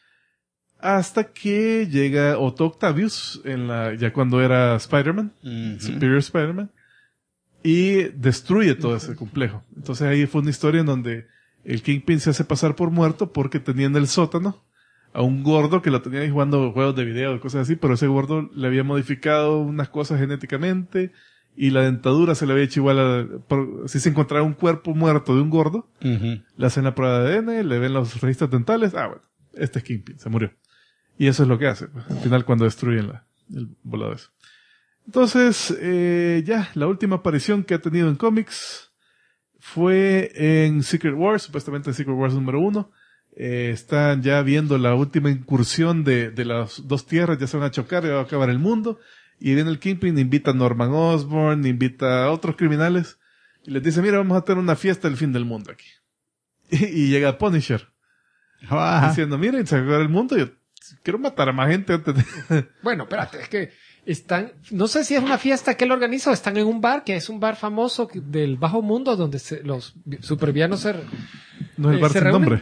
Hasta que llega Otto Octavius, ya cuando era Spider-Man, Superior Spider-Man, y destruye todo ese complejo. Entonces ahí fue una historia en donde el Kingpin se hace pasar por muerto porque tenía en el sótano a un gordo que lo tenía ahí jugando juegos de video y cosas así, pero ese gordo le había modificado unas cosas genéticamente y la dentadura se le había hecho igual si se encontraba un cuerpo muerto de un gordo, le hacen la prueba de ADN, le ven los registros dentales, bueno, este es Kingpin, se murió. Y eso es lo que hace, pues, al final cuando destruyen el volado eso. Entonces, ya, la última aparición que ha tenido en cómics fue en Secret Wars, supuestamente en Secret Wars número 1. Están ya viendo la última incursión de las dos tierras, ya se van a chocar, ya va a acabar el mundo. Y viene el Kingpin, invita a Norman Osborn, invita a otros criminales, y les dice, mira, vamos a tener una fiesta del fin del mundo aquí. Y llega Punisher, diciendo, miren, se acaba el mundo, yo quiero matar a más gente antes de...
Bueno, espérate, es que están, no sé si es una fiesta que él organiza o están en un bar, que es un bar famoso del bajo mundo donde los supervillanos
no es el bar sin nombre.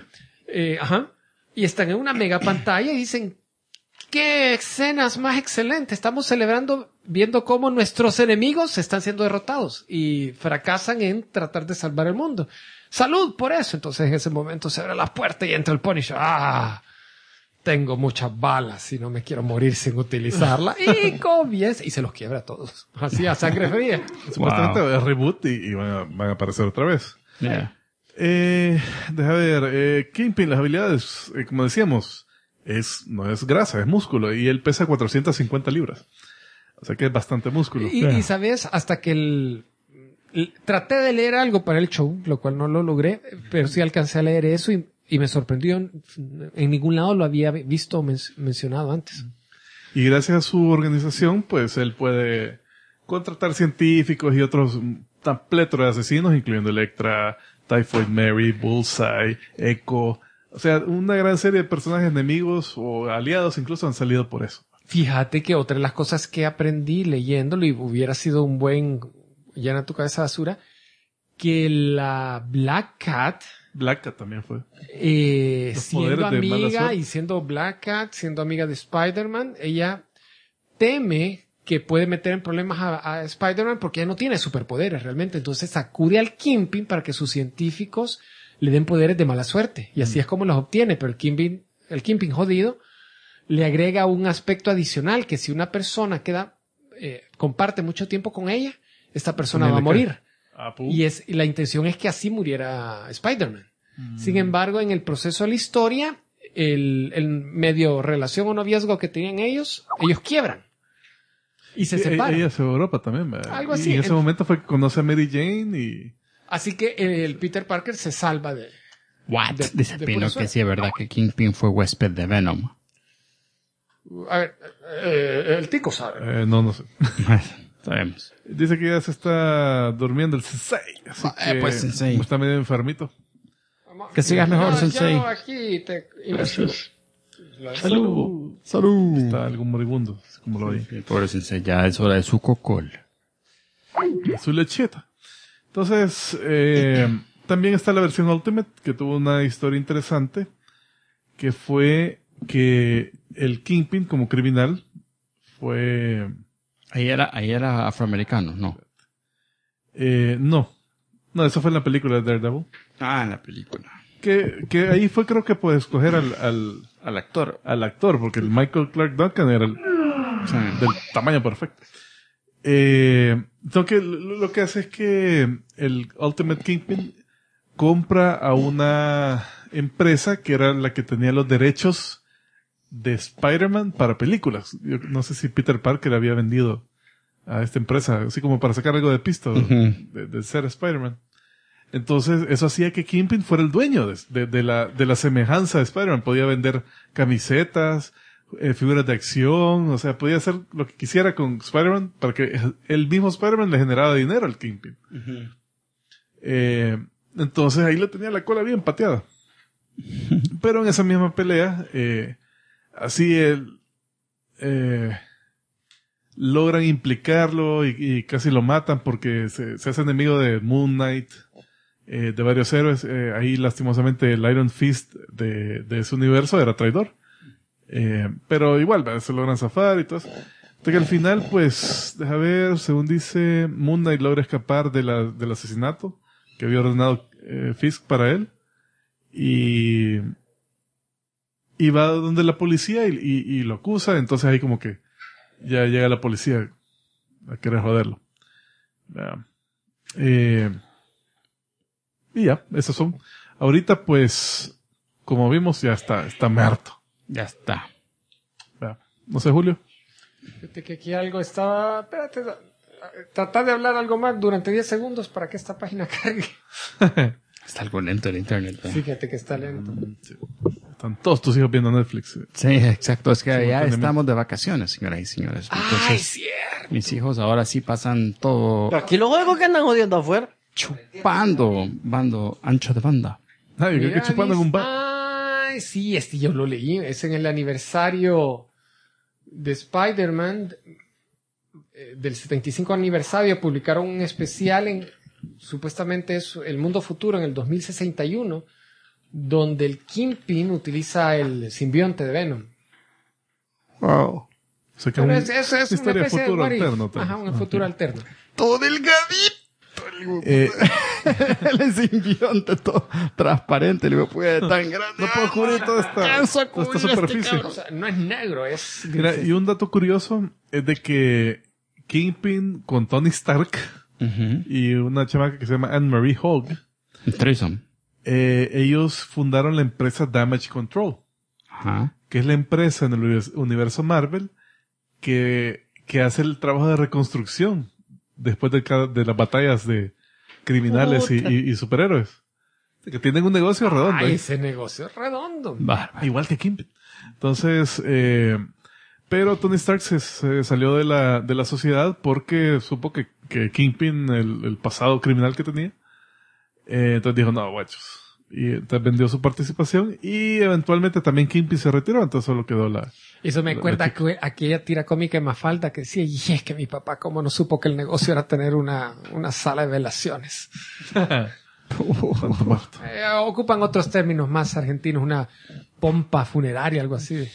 Y están en una mega pantalla y dicen, ¡qué escenas más excelentes! Estamos celebrando viendo cómo nuestros enemigos están siendo derrotados y fracasan en tratar de salvar el mundo. ¡Salud por eso! Entonces en ese momento se abre la puerta y entra el Punisher. Tengo muchas balas y no me quiero morir sin utilizarla. Y comienza, y se los quiebra a todos. Así a sangre fría.
Supuestamente es reboot y van a aparecer otra vez.
Yeah.
Deja ver, Kingpin, las habilidades, como decíamos, no es grasa, es músculo, y él pesa 450 libras. O sea que es bastante músculo.
Y sabes, hasta que traté de leer algo para el show, lo cual no lo logré, pero sí alcancé a leer eso y me sorprendió. En ningún lado lo había visto mencionado antes.
Y gracias a su organización, pues él puede contratar científicos y otros tan plétora de asesinos, incluyendo Elektra, Typhoid Mary, Bullseye, Echo. O sea, una gran serie de personajes enemigos o aliados incluso han salido por eso.
Fíjate que otra de las cosas que aprendí leyéndolo, y hubiera sido un buen llena tu cabeza de basura, que la Black Cat
también fue.
Siendo amiga y siendo Black Cat, siendo amiga de Spider-Man, ella teme que puede meter en problemas a Spider-Man porque ella no tiene superpoderes realmente. Entonces acude al Kingpin para que sus científicos le den poderes de mala suerte. Y así es como los obtiene. Pero el Kingpin jodido le agrega un aspecto adicional, que si una persona comparte mucho tiempo con ella, esta persona va a morir. Y la intención es que así muriera Spider-Man. Sin embargo, en el proceso de la historia, el medio relación o noviazgo que tenían ellos quiebran. Y se separan.
Ella se va a Europa también, ¿verdad?
Algo así.
Y en ese momento fue que conoce a Mary Jane y...
Así que el Peter Parker se salva de...
What? Dice Pino que sí es verdad que Kingpin fue huésped de Venom.
A ver, el tico sabe.
No sé.
Sabemos.
Dice que ya se está durmiendo el Sensei. Así que
pues Sensei.
Está medio enfermito.
Que sigas mejor, Sensei.
Aquí
Gracias. Salud.
Salud.
Está algo moribundo, como lo oí.
Pobre Sensei, ya es hora de su cocol.
Su lecheta. Entonces, también está la versión Ultimate, que tuvo una historia interesante, que fue que el Kingpin, como criminal, fue...
Ahí era afroamericano, ¿no?
No, eso fue en la película de Daredevil.
En la película.
Que ahí fue, creo que por escoger al actor. Al actor, porque el Michael Clark Duncan era del tamaño perfecto. Entonces, lo que hace es que el Ultimate Kingpin compra a una empresa que era la que tenía los derechos de Spider-Man para películas. Yo no sé si Peter Parker había vendido a esta empresa, así como para sacar algo de pista de ser Spider-Man. Entonces, eso hacía que Kingpin fuera el dueño de la semejanza de Spider-Man. Podía vender camisetas, figuras de acción, o sea, podía hacer lo que quisiera con Spider-Man para que el mismo Spider-Man le generaba dinero al Kingpin. Entonces, ahí le tenía la cola bien pateada. Pero en esa misma pelea, así logran implicarlo y casi lo matan porque se hace enemigo de Moon Knight de varios héroes. Ahí lastimosamente el Iron Fist de ese universo era traidor. Pero igual, se logran zafar y todo eso. Hasta que al final, pues, deja ver, según dice, Moon Knight logra escapar del asesinato que había ordenado Fisk para él. Y va donde la policía y lo acusa. Entonces ahí como que ya llega la policía a querer joderlo. Y ya, esos son. Ahorita, pues, como vimos, ya está muerto.
Ya está.
No sé, Julio.
Fíjate que aquí algo estaba... Espérate, trata de hablar algo más durante 10 segundos para que esta página cargue.
Está algo lento el internet.
Fíjate que está lento.
Sí. Están todos tus hijos viendo Netflix.
Sí, exacto. Es que ya estamos de vacaciones, señoras y señores. Entonces,
¡ay, cierto!
Mis hijos ahora sí pasan todo
Aquí los juegos que andan jodiendo afuera.
chupando ancho de banda.
Yo creo que chupando en un bar.
Ay, sí, yo lo leí. Es en el aniversario de Spider-Man del 75 aniversario. Publicaron un especial supuestamente es el mundo futuro en el 2061, donde el Kingpin utiliza el simbionte de Venom.
Wow.
O sea que
Pero
una
es
historia de
una
futuro
what if.
alterno.
Ajá, un futuro alterno.
Todo delgadito. El simbionte todo transparente. Le puede tan grande.
No puedo cubrir toda esta superficie.
O sea, no es negro, es...
Mira, y un dato curioso es de que Kingpin con Tony Stark y una chamaca que se llama Anne-Marie Hogg,
Threesome.
Ellos fundaron la empresa Damage Control.
Ajá.
Que es la empresa en el universo Marvel que hace el trabajo de reconstrucción después de las batallas de criminales y superhéroes. Que tienen un negocio redondo.
Ay, ese negocio es redondo.
Igual que Kingpin. Entonces, pero Tony Stark se salió de la sociedad porque supo que Kingpin, el pasado criminal que tenía, entonces dijo, no, guachos. Y entonces vendió su participación y eventualmente también Kingpin se retiró, entonces solo quedó
Eso me acuerda que aquella tira cómica de Mafalda que decía, y es que mi papá cómo no supo que el negocio era tener una sala de velaciones. Ocupan otros términos más argentinos, una pompa funeraria, algo así.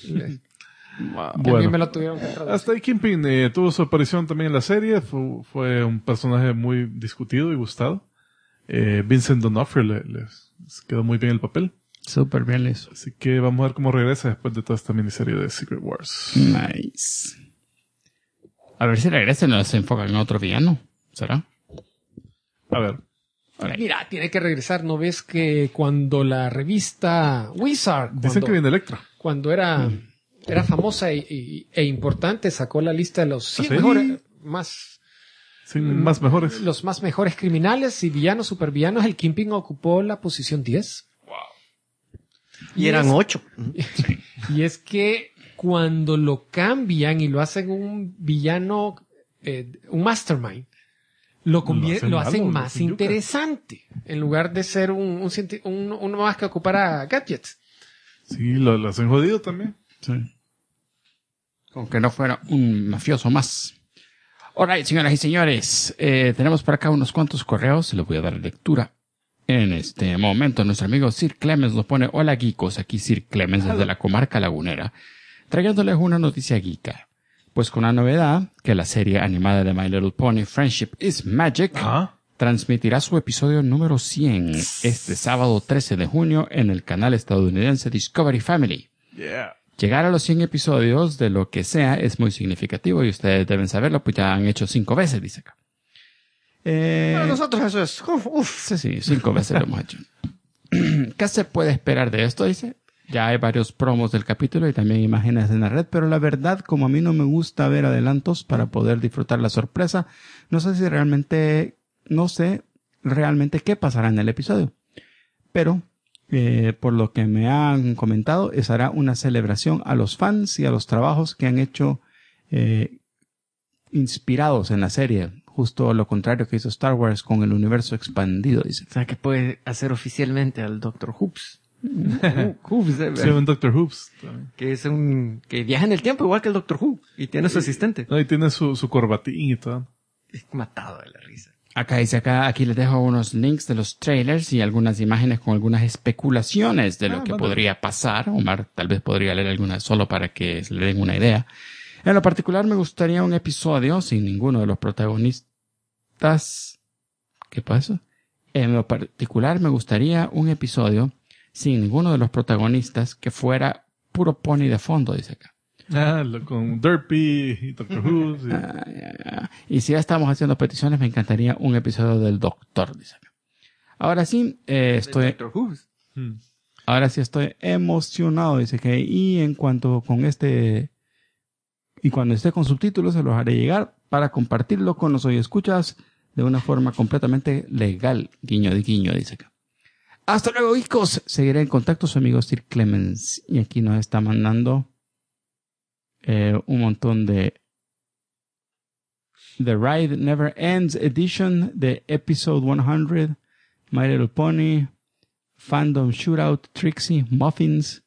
Bueno,
me lo tuvieron que traducir.
hasta ahí Kingpin tuvo su aparición también en la serie, fue un personaje muy discutido y gustado. Vincent D'Onofrio les quedó muy bien el papel.
Súper bien eso.
Así que vamos a ver cómo regresa después de toda esta miniserie de Secret Wars.
Nice. A ver si regresa y no se enfocan en otro villano. ¿Será?
A ver.
Mira, tiene que regresar. ¿No ves que cuando la revista Wizard...
Dicen que viene Electra.
Cuando era famosa e importante, sacó la lista de los 100 mejores...
mejores.
Los más mejores criminales y villanos, supervillanos. El Kingpin ocupó la posición 10.
Wow. Y eran 8.
Y es que cuando lo cambian y lo hacen un villano, un mastermind, lo hacen más interesante. En lugar de ser uno más que ocupara gadgets.
Sí, lo hacen jodido también.
Sí. Aunque no fuera un mafioso más. Alright, señoras y señores, tenemos por acá unos cuantos correos, les voy a dar lectura. En este momento, nuestro amigo Sir Clemens nos pone, hola geekos, aquí Sir Clemens desde la comarca lagunera, trayéndoles una noticia geeka. Pues con la novedad que la serie animada de My Little Pony Friendship is Magic transmitirá su episodio número 100 este sábado 13 de junio en el canal estadounidense Discovery Family.
Yeah.
Llegar a los 100 episodios de lo que sea es muy significativo y ustedes deben saberlo, pues ya han hecho 5 veces, dice acá.
Para nosotros eso es...
Sí, 5 veces lo hemos hecho. ¿Qué se puede esperar de esto? Dice. Ya hay varios promos del capítulo y también imágenes en la red, pero la verdad, como a mí no me gusta ver adelantos para poder disfrutar la sorpresa, no sé realmente qué pasará en el episodio. Pero... por lo que me han comentado, hará una celebración a los fans y a los trabajos que han hecho inspirados en la serie. Justo lo contrario que hizo Star Wars con el universo expandido, dice.
O sea, que puede hacer oficialmente al Dr. Hoops.
Sí, un Dr. Hoops.
Que es que viaja en el tiempo igual que el Dr. Who. Y tiene su asistente.
No, y tiene su corbatín y todo.
matado de la risa.
Acá dice, aquí les dejo unos links de los trailers y algunas imágenes con algunas especulaciones de lo que podría pasar. Omar tal vez podría leer algunas solo para que se le den una idea. En lo particular me gustaría un episodio sin ninguno de los protagonistas. ¿Qué pasa? En lo particular me gustaría un episodio sin ninguno de los protagonistas que fuera puro pony de fondo, dice acá.
Con Derpy y Doctor Who. Sí.
Y si ya estamos haciendo peticiones, me encantaría un episodio del Doctor, dice acá. Ahora sí, estoy... Ahora sí estoy emocionado, dice que... Y en cuanto con y cuando esté con subtítulos, se los haré llegar para compartirlo con los escuchas de una forma completamente legal. Guiño de guiño, dice acá. Hasta luego, chicos. Seguiré en contacto su amigo Sir Clemens. Y aquí nos está mandando un montón de The Ride Never Ends Edition de Episode 100, My Little Pony, Fandom Shootout, Trixie, Muffins,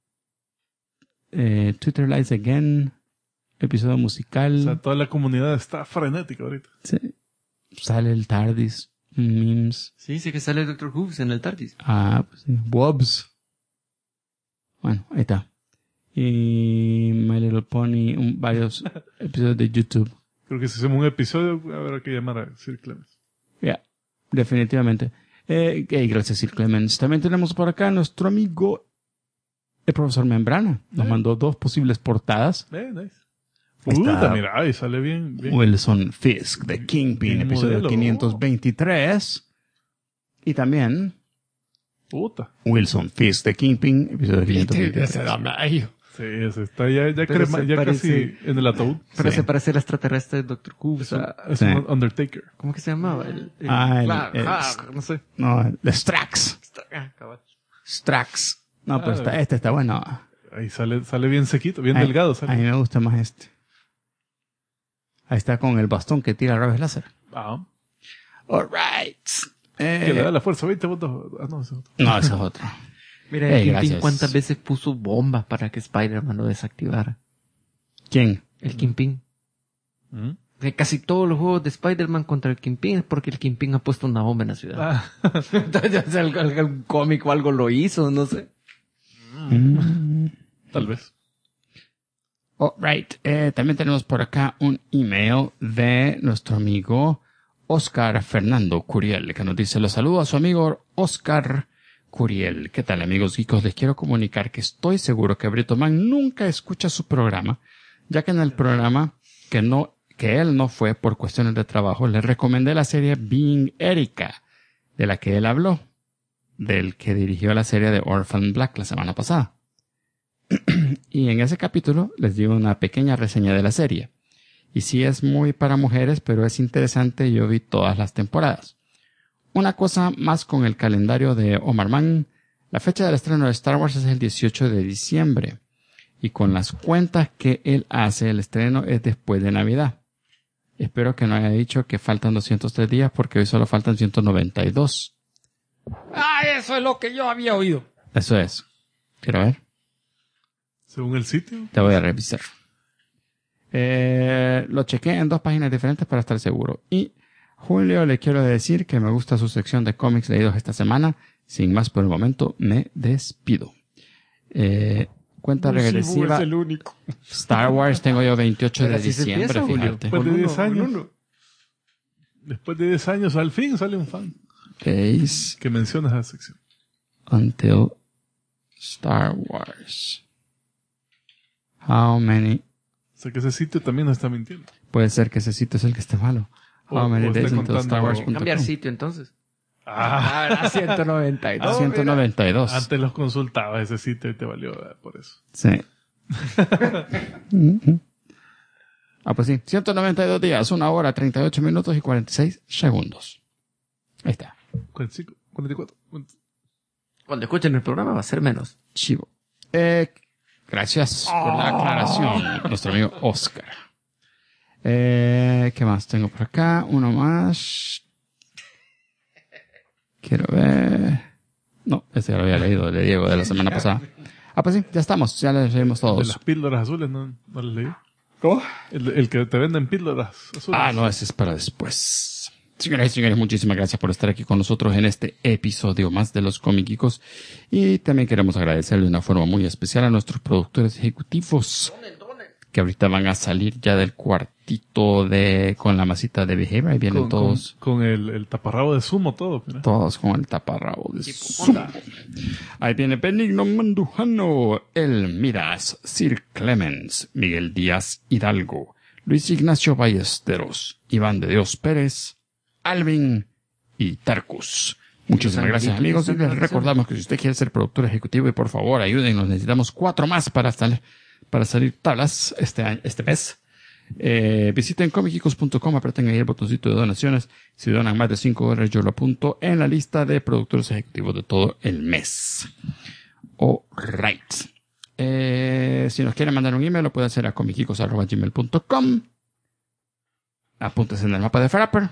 Twitter Lies Again, episodio musical.
O sea, toda la comunidad está frenética ahorita.
Sí. Sale el TARDIS, memes.
Sí, sí que sale el Doctor Who en el TARDIS.
Pues sí. Wobbs. Bueno, ahí está. Y My Little Pony, varios episodios de YouTube.
Creo que si hacemos un episodio, habrá que llamar a Sir Clemens.
Definitivamente. Gracias, Sir Clemens. También tenemos por acá a nuestro amigo, el profesor Membrana. Nos mandó 2 posibles portadas.
Nice. Mira, ahí sale bien.
Wilson Fisk de Kingpin, episodio modelo. 523. Y también... Wilson Fisk de Kingpin, episodio 523.
Sí, ese está ya casi en el ataúd.
Pero se parece al extraterrestre de Doctor Who.
Es un Undertaker.
¿Cómo que se llamaba?
No sé. No, el Strax. Strax. No, pero este está bueno.
Ahí sale bien sequito, bien delgado. Sale.
A mí me gusta más este. Ahí está con el bastón que tira rayos láser. Alright.
Que le da la fuerza 20 votos. No, ese es otro.
No, ese es otro.
Mira, el Kingpin cuántas veces puso bombas para que Spider-Man lo desactivara.
¿Quién?
El Kingpin. Casi todos los juegos de Spider-Man contra el Kingpin es porque el Kingpin ha puesto una bomba en la ciudad. Entonces algún cómic o algo lo hizo, no sé.
Tal vez.
Right. También tenemos por acá un email de nuestro amigo Oscar Fernando Curiel, que nos dice: los saludo a su amigo Oscar Curiel. ¿Qué tal, amigos geekos? Les quiero comunicar que estoy seguro que Britoman nunca escucha su programa, ya que en el programa que él no fue por cuestiones de trabajo, le recomendé la serie Being Erika, de la que él habló, del que dirigió la serie de Orphan Black la semana pasada. Y en ese capítulo les di una pequeña reseña de la serie. Y sí es muy para mujeres, pero es interesante y yo vi todas las temporadas. Una cosa más con el calendario de Omar Mann. La fecha del estreno de Star Wars es el 18 de diciembre. Y con las cuentas que él hace, el estreno es después de Navidad. Espero que no haya dicho que faltan 203 días porque hoy solo faltan 192.
Eso es lo que yo había oído.
Eso es. Quiero ver.
Según el sitio.
Te voy a revisar. Lo chequé en 2 páginas diferentes para estar seguro. Y Julio, le quiero decir que me gusta su sección de cómics leídos esta semana. Sin más por el momento, me despido. Cuenta regresiva.
Es el único.
Star Wars tengo yo 28 de diciembre, fíjate.
Después de 10 años. Después de 10 años, al fin sale un fan. Que menciona esa sección.
Until Star Wars. How many...
O sea que ese sitio también no está mintiendo.
Puede ser que ese sitio es el que esté malo. How many days until Star Wars.com.
Cambiar sitio entonces.
192. 192.
Antes los consultabas ese sitio y te valió por eso.
Sí. Pues sí. 192 días, 1 hora, 38 minutos y 46 segundos. Ahí está.
45, 44.
Cuando escuchen el programa va a ser menos.
Chivo. Gracias por la aclaración, nuestro amigo Oscar. ¿Qué más tengo por acá? Uno más. Quiero ver. No, ese ya lo había leído, el de Diego de la semana pasada. Pues sí, ya estamos, ya les leímos todos.
De las píldoras azules no les leí.
¿Cómo?
El que te venden píldoras azules.
No, ese es para después. Señoras y señores, muchísimas gracias por estar aquí con nosotros en este episodio más de Los Comiquicos. Y también queremos agradecerle de una forma muy especial a nuestros productores ejecutivos. Que ahorita van a salir ya del cuartito con la masita de Behavior. Ahí vienen todos.
Con el taparrabo de Sumo, todo. Mira.
Todos con el taparrabo de Sumo. Ahí viene Benigno Mandujano, El Miras, Sir Clemens, Miguel Díaz Hidalgo, Luis Ignacio Ballesteros, Iván de Dios Pérez, Alvin y Tarcus. Muchísimas gracias, amigos. Y les recordamos que si usted quiere ser productor ejecutivo, y por favor ayúdennos, necesitamos 4 más para salir tablas este mes. Visiten comicicos.com, aprieten ahí el botoncito de donaciones. Si donan más de $5, yo lo apunto en la lista de productores ejecutivos de todo el mes. Alright. Si nos quieren mandar un email, lo pueden hacer a comicicos@gmail.com. Apúntense en el mapa de Frapper.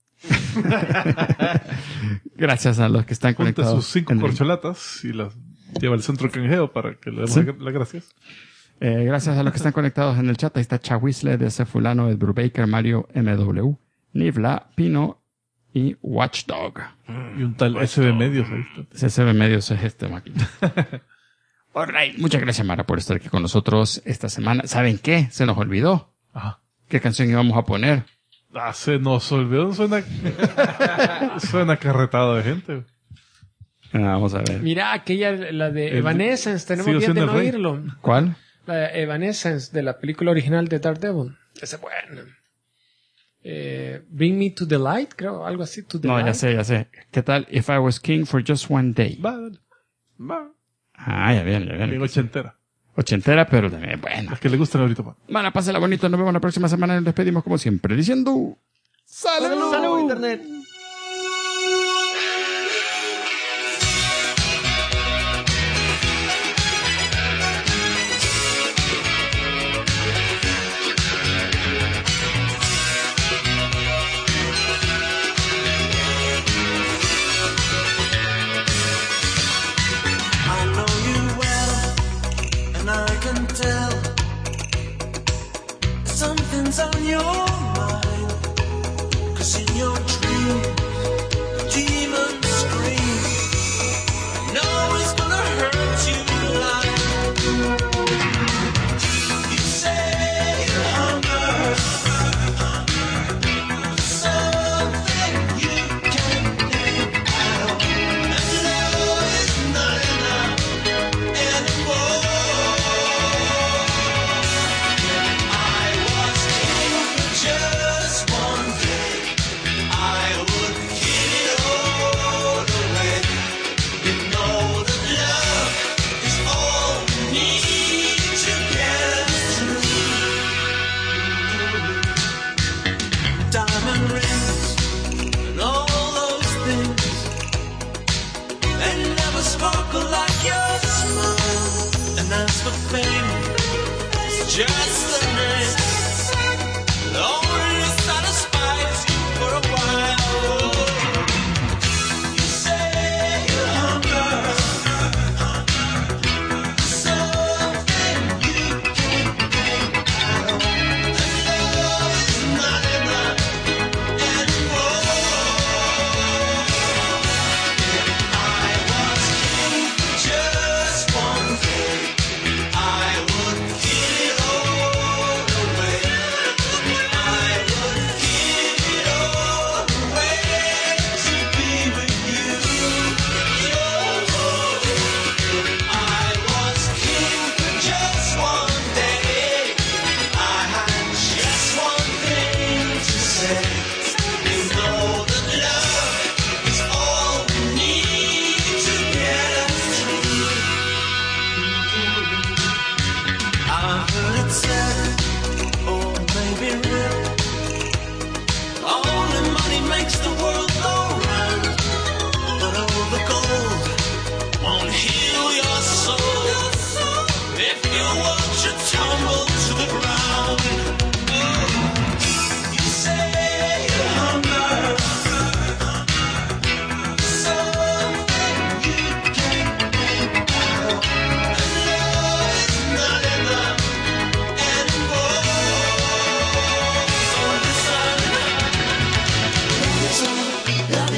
Gracias a los que están conectados.
Sus 5 corcholatas y las lleva al centro canjeo para que le demos las gracias.
Gracias a los que están conectados en el chat. Ahí está Chawisle, DC Fulano, Ed Brubaker, Mario MW, Nivla, Pino y Watchdog.
Y un tal SB Medios ahí está.
SB Medios es este máquina. Alright, muchas gracias, Mara, por estar aquí con nosotros esta semana. ¿Saben qué? Se nos olvidó.
Ajá.
¿Qué canción íbamos a poner?
Se nos olvidó. Suena carretado de gente.
Vamos a ver.
Mira, aquella, la de Evanescence, tenemos bien de no oírlo.
¿Cuál?
La de Evanescence, de la película original de Daredevil. Esa es buena. Bring Me to the Light, creo, algo así. To the
Light.
Ya
sé. ¿Qué tal If I Was King for Just One Day?
Va.
Ya viene.
Bien ochentera.
Ochentera, pero también buena.
Es que le gustan ahorita, pa.
Bueno, pásela bonito. Nos vemos la próxima semana. Nos despedimos como siempre diciendo ¡Salud!
¡Salud, Internet!
Something's on your mind, 'cause in your dreams, the demons scream. No, it's gonna hurt you like you say you hunger, something you can't live out, and love is not enough anymore. Just one day, I would give it all away. You know that love is all we need to get through. Diamond rings and all those things, they never sparkle like your smile. And as for fame, it's just a name. Only satisfies you for a while. You say you hunger, something you can't get out, and love is not enough anymore.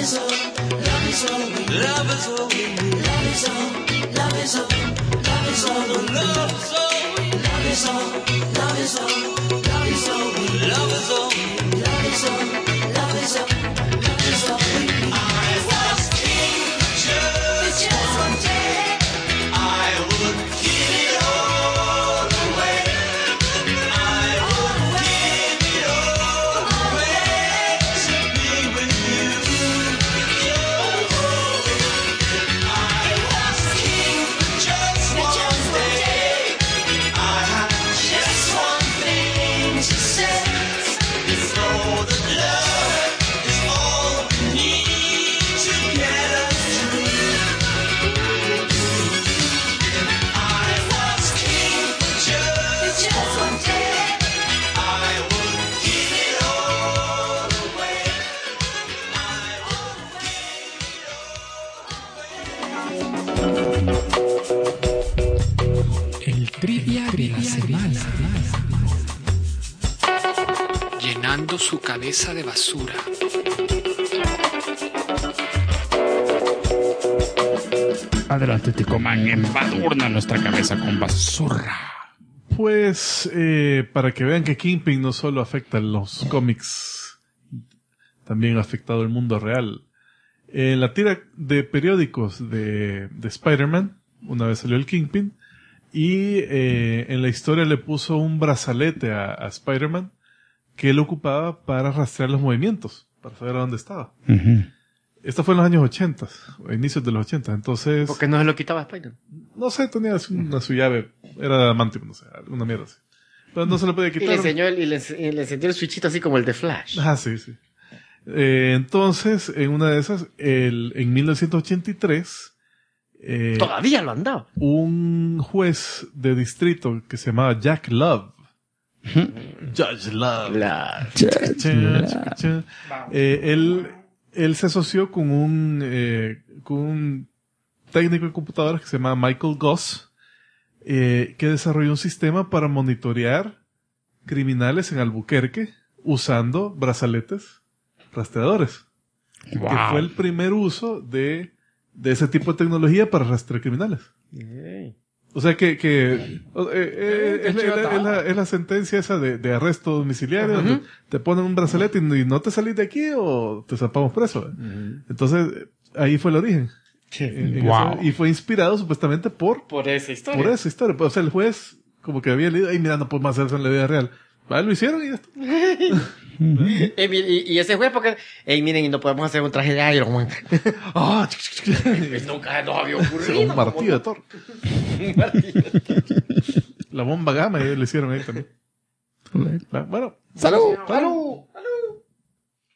is all, love is all we need. Love is all we need. Love is all, love is all, love is all we need. Love is all we need. Love is all, love is all, love is all we need. Love is all we need. Love is all, love is all, love is all we need. I was king just one day. I would give it all away. I would give it all away to be with you. I was king just one day. I had just one thing to say. You know that love is all we need to get us through. I was king just one day. I would give it all away. I would give it all away.
El trivia de la semana. Llenando su cabeza de basura.
Adelante, Ticoman, embadurna nuestra cabeza con basura.
Pues, para que vean que Kingpin no solo afecta a los cómics, también ha afectado el mundo real. En la tira de periódicos de Spider-Man, una vez salió el Kingpin, y en la historia le puso un brazalete a Spider-Man que él ocupaba para rastrear los movimientos, para saber a dónde estaba. Esto fue en los años 80, o inicios de los 80, entonces...
¿Por qué no se lo quitaba a Spider-Man?
No sé, tenía su llave, era de adamantium, no sé, alguna mierda así. Pero no se lo podía
Y
quitar.
le enseñó y le encendió el switchito así como el de Flash.
Ah, sí, sí. Entonces, en una de esas, en 1983...
Todavía lo andaba.
un juez de distrito que se llamaba Jack Love. Judge Love. Él se asoció con un técnico de computadoras que se llama Michael Goss, que desarrolló un sistema para monitorear criminales en Albuquerque usando brazaletes rastreadores. Que fue el primer uso de ese tipo de tecnología para rastrear criminales. O sea es la sentencia esa de arresto domiciliario, donde te ponen un brazalete y no te salís de aquí o te zapamos preso. Entonces, ahí fue el origen. Y fue inspirado supuestamente por
esa historia.
Por esa historia. O sea, el juez como que había leído, mira, no podemos hacer eso en la vida real. Lo hicieron y ya está.
Y ese juez porque miren, y no podemos hacer un traje de Iron Man. Nunca nos había ocurrido.
Un martillo de Thor. La bomba gamma le hicieron ahí también. Bueno.
¡Salud!
¡Salud!